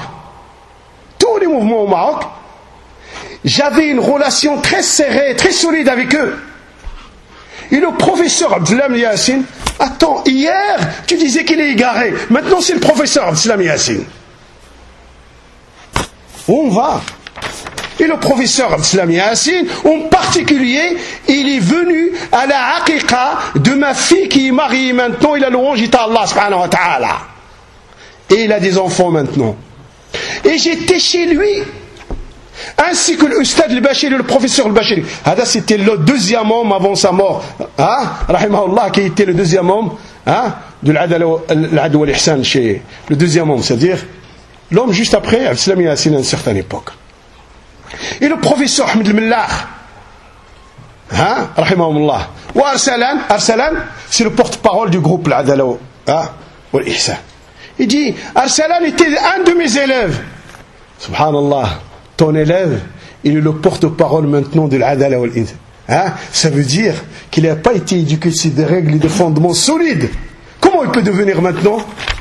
au Maroc, j'avais une relation très serrée, très solide avec eux. Et le professeur Abdeslam Yassine, attends, hier tu disais qu'il est égaré, maintenant c'est le professeur Abdeslam Yassine. Où on va? Et le professeur Abdeslam Yassine, en particulier, il est venu à la aqiqa de ma fille qui est mariée maintenant, il a louange à Allah subhanahu wa ta'ala. Et il a des enfants maintenant. Et j'étais chez lui, ainsi que l'Ustad al-Bashiri, le professeur al-Bashiri. C'était le deuxième homme avant sa mort, rahimahullah, qui était le deuxième homme de l'Adl wal-Ihsan, le deuxième homme, c'est-à-dire l'homme juste après Abdeslam Yassine à une certaine époque. Et le professeur Ahmed al-Millah, rahimahullah, ou Arsalan, c'est le porte-parole du groupe l'Adl wal-Ihsan. Il dit, Arsalan était un de mes élèves. Subhanallah, ton élève, il est le porte-parole maintenant de l'Adala wal-Ihsan. Ça veut dire qu'il n'a pas été éduqué sur des règles et des fondements solides. Comment il peut devenir maintenant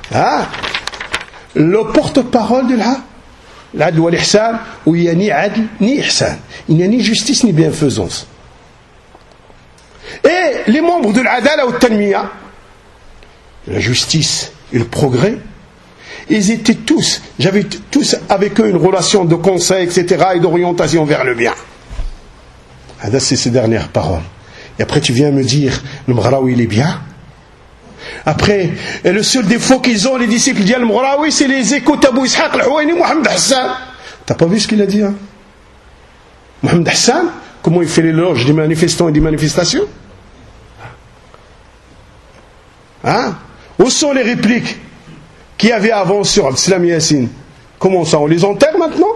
le porte-parole de l'Adl wal-Ihsan, où il n'y a ni Adl ni Ihsan. Il n'y a ni justice ni bienfaisance. Et les membres de l'Adala wal-Tanmiya, la justice et le progrès, ils étaient tous, j'avais tous avec eux une relation de conseil, etc., et d'orientation vers le bien. C'est ces dernières paroles. Et après tu viens me dire, le Mghraoui il est bien. Après, et le seul défaut qu'ils ont, les disciples d'Al Mghraoui, c'est les échos d'Abou Ishaq al-Huwaini, Mohamed Hassan. T'as pas vu ce qu'il a dit, Mohamed Hassan, comment il fait l'éloge des manifestants et des manifestations? Où sont les répliques qu'il y avait avant sur Abdeslam Yassine? Comment ça, on les enterre maintenant?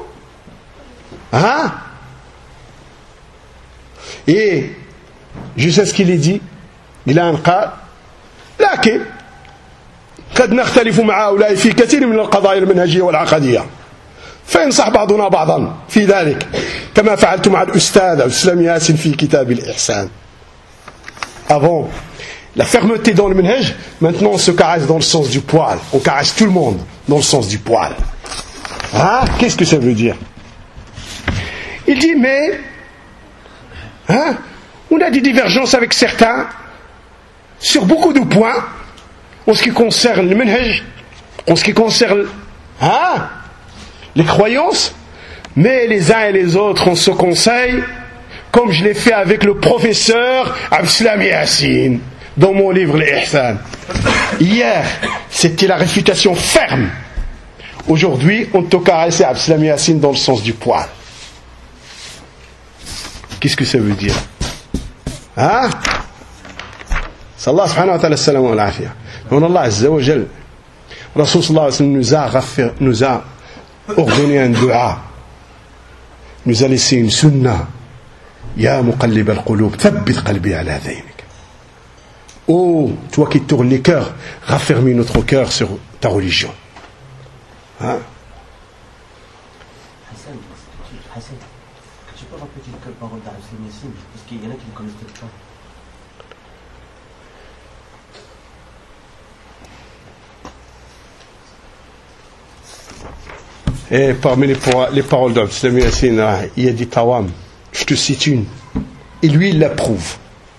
Et je sais ce qu'il a dit. Il a un cas. لكن قد نختلف مع هؤلاء في كثير من القضايا المنهجية والعقدية فينصح بعضنا بعضا في ذلك كما فعلت مع الأستاذ Abdeslam Yassine في كتاب الإحسان. Avant la fermeté dans le minhaj, maintenant on se caresse dans le sens du poil. On caresse tout le monde dans le sens du poil. Qu'est-ce que ça veut dire? Il dit, mais on a des divergences avec certains sur beaucoup de points en ce qui concerne le minhaj, en ce qui concerne les croyances, mais les uns et les autres on se conseille, comme je l'ai fait avec le professeur Abdeslam Yassine dans mon livre l'Ihsan. Hier c'était la réfutation ferme, aujourd'hui on te caresse Abdeslam Yassine dans le sens du poil. Qu'est-ce que ça veut dire? Sallallahu subhanahu wa ta'ala salam wa l'afiyah. Allah azza wa jal, Rasul sallallahu alayhi wa sallam nous a ordonné un dua, nous a laissé une sunna. Ya muqallib al-qulub, thabbit qalbi ala daynik. Oh, toi qui tournes les cœurs, raffermis notre cœur sur ta religion. Hassan, tu peux répéter quelques paroles d'Abdeslam Yassine, parce qu'il y en a qui ne connaissent peut-être pas. Et parmi les paroles d'Abdeslam Yassine, il y a dit Tawam. Je te cite une. Et lui, il l'approuve.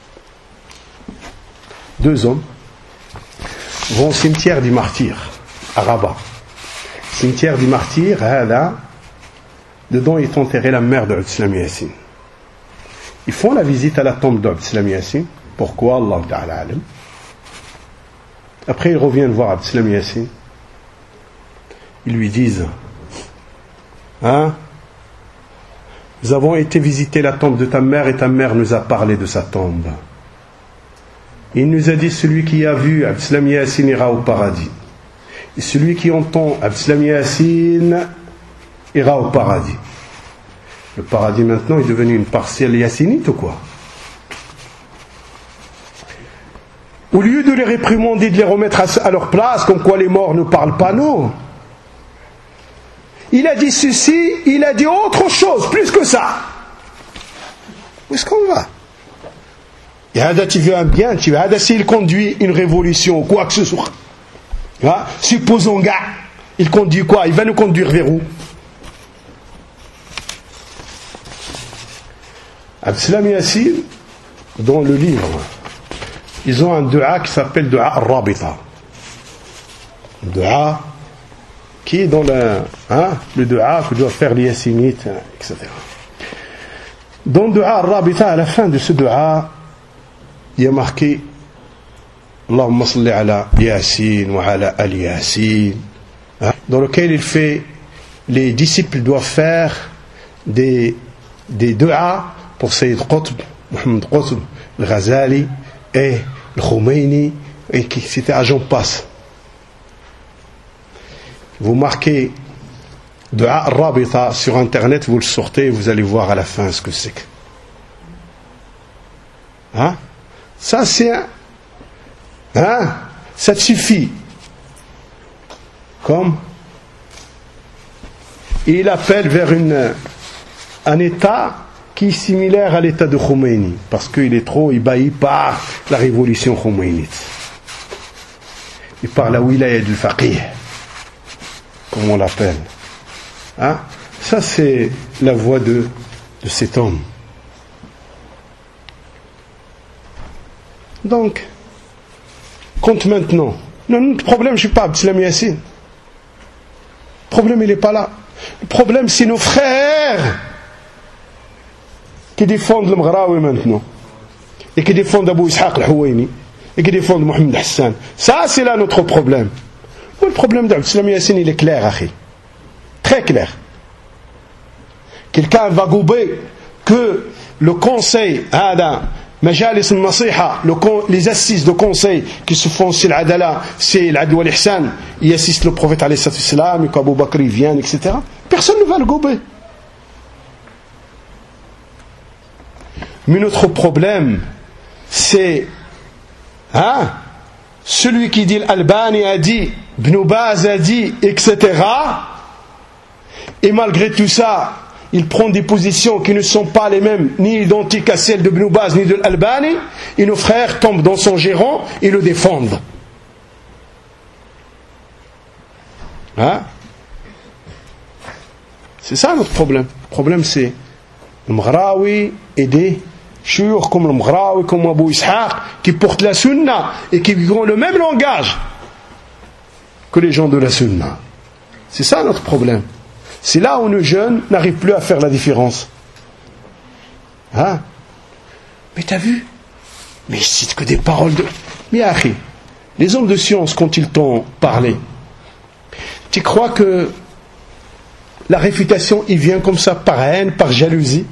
2 hommes vont au cimetière des martyrs à Rabat. Cimetière des martyrs, là, dedans est enterrée la mère d'Abdeslam Yassine. Ils font la visite à la tombe d'Abdeslam Yassine. Pourquoi? Allah Ta'ala alam. Après, ils reviennent voir Abdeslam Yassine. Ils lui disent, nous avons été visiter la tombe de ta mère et ta mère nous a parlé de sa tombe. Il nous a dit, celui qui a vu Abdeslam Yassine ira au paradis. Et celui qui entend Abdeslam Yassine ira au paradis. Le paradis maintenant est devenu une parcelle yassinite ou quoi? Au lieu de les réprimander, de les remettre à leur place, comme quoi les morts ne parlent pas, non. Il a dit ceci, il a dit autre chose, plus que ça. Où est-ce qu'on va? Et Hada, tu veux un bien, tu veux Hada, s'il conduit une révolution ou quoi que ce soit. Supposons, gars, il conduit quoi? Il va nous conduire vers où? Abdeslam Yassine, dans le livre, ils ont un dua qui s'appelle dua al-Rabita. Dua qui est dans le dua que doivent faire les yassinites, etc. Dans le dua al-Rabita, à la fin de ce dua, il y a marqué Allahumma salli ala Yasin wa ala Ali Yasin, dans lequel les disciples doivent faire des duas pour Sayyid Qutb, Mohamed Qutb, le Ghazali et le Khomeini, et qui c'était à j'en passe. Vous marquez Dua al-Rabita sur internet, vous le sortez, vous allez voir à la fin ce que c'est que. Ça c'est ça te suffit. Comme il appelle vers un état qui est similaire à l'état de Khomeini, parce qu'il est trop ébahi par la révolution khomeinite et par la wilaya du faqih, comme on l'appelle. Ça c'est la voix de cet homme. Donc, compte maintenant. Non, le problème, je ne suis pas Abdeslam Yassine. Le problème, il n'est pas là. Le problème, c'est nos frères qui défendent le Mghraoui maintenant. Et qui défendent Abou Ishaq al-Huwaini. Et qui défendent Mohamed Hassan. Ça, c'est là notre problème. Le problème d'Abdeslam Yassine, il est clair, akhi. Très clair. Quelqu'un va gober que le conseil, Majalis al-Nasiha, les assises de conseil qui se font, c'est l'Adala, c'est l'Adwa al-Ihsan, ils assistent le prophète alayhi salam, et qu'Abu Bakr vient, etc. Personne ne va le gober. Mais notre problème, c'est celui qui dit l'Albani a dit, Ibn Baz a dit, etc. Et malgré tout ça, il prend des positions qui ne sont pas les mêmes, ni identiques à celles de Ibn Baz, ni de l'Albani, et nos frères tombent dans son giron et le défendent. C'est ça notre problème. Le problème, c'est le Mghraoui et des chouyours comme le Mghraoui, comme Abou Ishaq, qui portent la sunna et qui ont le même langage que les gens de la sunna. C'est ça notre problème. C'est là où nos jeunes n'arrivent plus à faire la différence. Mais t'as vu? Mais ils citent que des paroles de... Mais akhi, les hommes de science, quand ils t'ont parlé, tu crois que la réfutation, il vient comme ça par haine, par jalousie?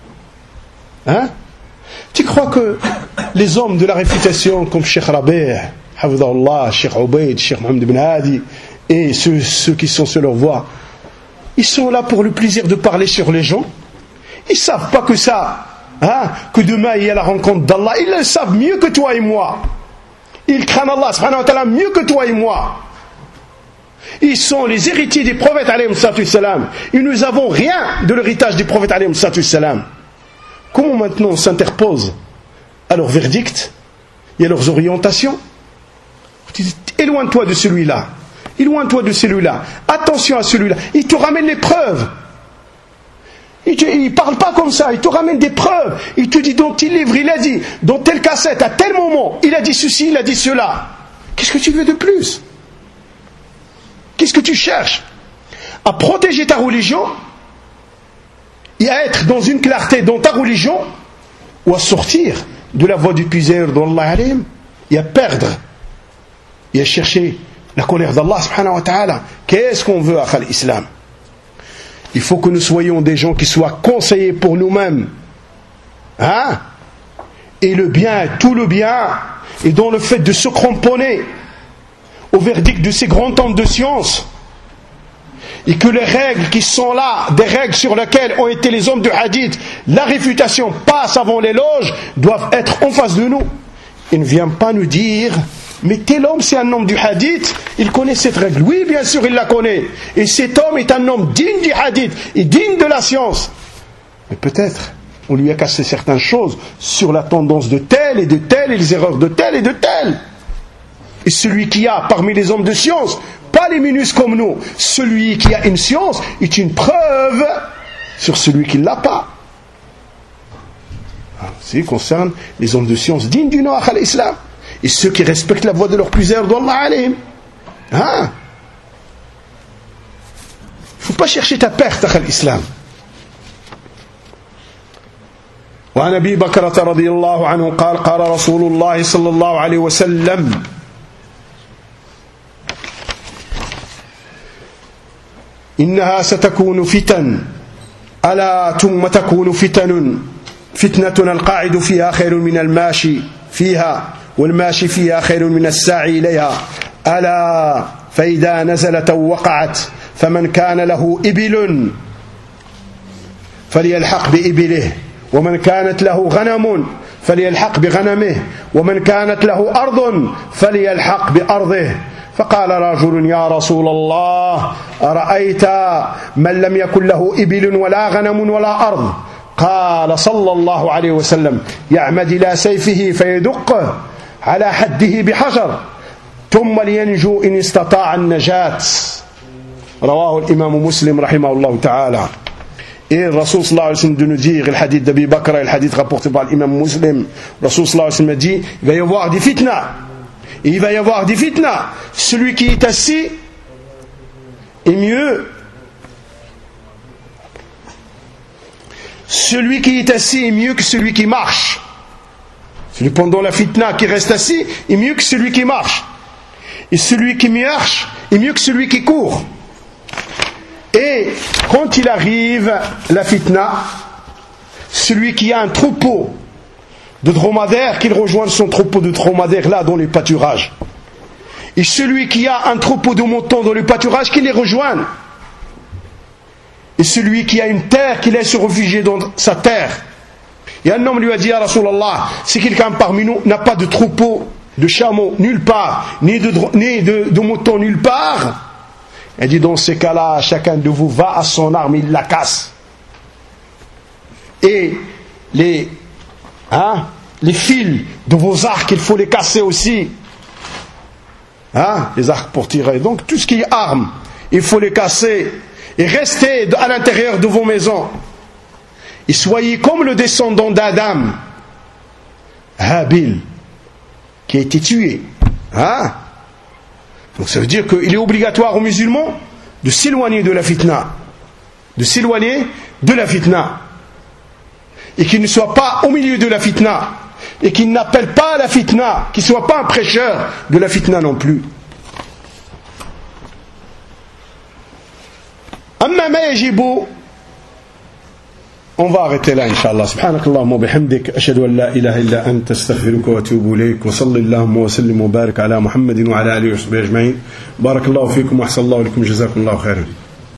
Tu crois que les hommes de la réfutation, comme Cheikh Rabi', Hafidahullah, Cheikh Ubaid, Cheikh Mohamed ibn Hadi, et ceux qui sont sur leur voie, ils sont là pour le plaisir de parler sur les gens. Ils ne savent pas que ça, que demain il y a la rencontre d'Allah. Ils le savent mieux que toi et moi. Ils craignent Allah subhanahu wa ta'ala mieux que toi et moi. Ils sont les héritiers des prophètes alayhim salam. Et nous n'avons rien de l'héritage des prophètes alayhim salam. Comment maintenant on s'interpose à leur verdict et à leurs orientations? Éloigne-toi de celui-là. Éloigne-toi de celui-là. Attention à celui-là. Il te ramène les preuves. Il ne parle pas comme ça. Il te ramène des preuves. Il te dit dans tel livre, il a dit, dans telle cassette, à tel moment, il a dit ceci, il a dit cela. Qu'est-ce que tu veux de plus? Qu'est-ce que tu cherches? À protéger ta religion et à être dans une clarté dans ta religion, ou à sortir de la voie du puiseur d'Allah alim et à perdre et à chercher la colère d'Allah subhanahu wa ta'ala. Qu'est-ce qu'on veut à l'islam? Il faut que nous soyons des gens qui soient conseillés pour nous-mêmes. Et le bien, tout le bien, et dans le fait de se cramponner au verdict de ces grands hommes de science, et que les règles qui sont là, des règles sur lesquelles ont été les hommes de hadith, la réfutation passe avant l'éloge, doivent être en face de nous. Il ne vient pas nous dire, mais tel homme c'est un homme du hadith, il connaît cette règle. Oui, bien sûr, il la connaît. Et cet homme est un homme digne du hadith et digne de la science. Mais peut-être, on lui a cassé certaines choses sur la tendance de tel et de tel et les erreurs de tel et de tel. Et celui qui a parmi les hommes de science, pas les minus comme nous, celui qui a une science est une preuve sur celui qui ne l'a pas. Ce qui concerne les hommes de science dignes du nom à l'islam. Et ceux qui respectent la voie de leur plusieurs d'Allah alayhim. faut pas chercher ta perte à l'islam. وعن أبي بكرة رضي الله عنه قال قال رسول الله صلى الله عليه وسلم إنها ستكون فتن ألا ثم تكون فتنة القاعد فيها خير من الماشي فيها والماشي فيها خير من الساعي إليها ألا فإذا نزلت وقعت فمن كان له إبل فليلحق بإبله ومن كانت له غنم فليلحق بغنمه ومن كانت له أرض فليلحق بأرضه فقال رجل يا رسول الله أرأيت من لم يكن له إبل ولا غنم ولا أرض قال صلى الله عليه وسلم يعمد إلى سيفه فيدقه على حده بحجر ثم لينجو إن استطاع النجاة رواه الإمام مسلم رحمه الله تعالى. Et le Rasoul sallallahu alayhi wa sallam de nous dire, le hadith d'Abi Bakr et le hadith rapporté par l'imam Muslim, le Rasoul sallallahu alayhi wa sallam a dit, il va y avoir des fitnas. Et il va y avoir des fitnas. Celui qui est assis est mieux. Celui qui est assis est mieux que celui qui marche. Celui pendant la fitna qui reste assis est mieux que celui qui marche. Et celui qui marche est mieux que celui qui court. Et quand il arrive la fitna, celui qui a un troupeau de dromadaires, qu'il rejoigne son troupeau de dromadaires là dans les pâturages. Et celui qui a un troupeau de moutons dans les pâturages, qu'il les rejoigne. Et celui qui a une terre, qu'il aille se réfugier dans sa terre. Et un homme lui a dit à Rasulallah, si quelqu'un parmi nous n'a pas de troupeau de chameaux nulle part, ni de moutons nulle part, elle dit dans ces cas-là, chacun de vous va à son arme, il la casse. Et les fils de vos arcs, il faut les casser aussi. Les arcs pour tirer. Donc tout ce qui est armes, il faut les casser. Et restez à l'intérieur de vos maisons. Et soyez comme le descendant d'Adam, Habil, qui a été tué. Donc ça veut dire qu'il est obligatoire aux musulmans de s'éloigner de la fitna. De s'éloigner de la fitna. Et qu'il ne soit pas au milieu de la fitna. Et qu'il n'appelle pas à la fitna. Qu'il ne soit pas un prêcheur de la fitna non plus. Amma ma yajibu. On va arrêter là, Inch'Allah. Subhanakallahumma wa bihamdik. Ashhadu an la ilaha illa anta astaghfiruka wa atubu ilayk. Wa sallallahu wa sallim wa barik ala Muhammadin wa ala alihi wa sahbihi ajma'in. Barakallahu fikum wa ahsanallahu ilaykum. Jazakumullahu khairan.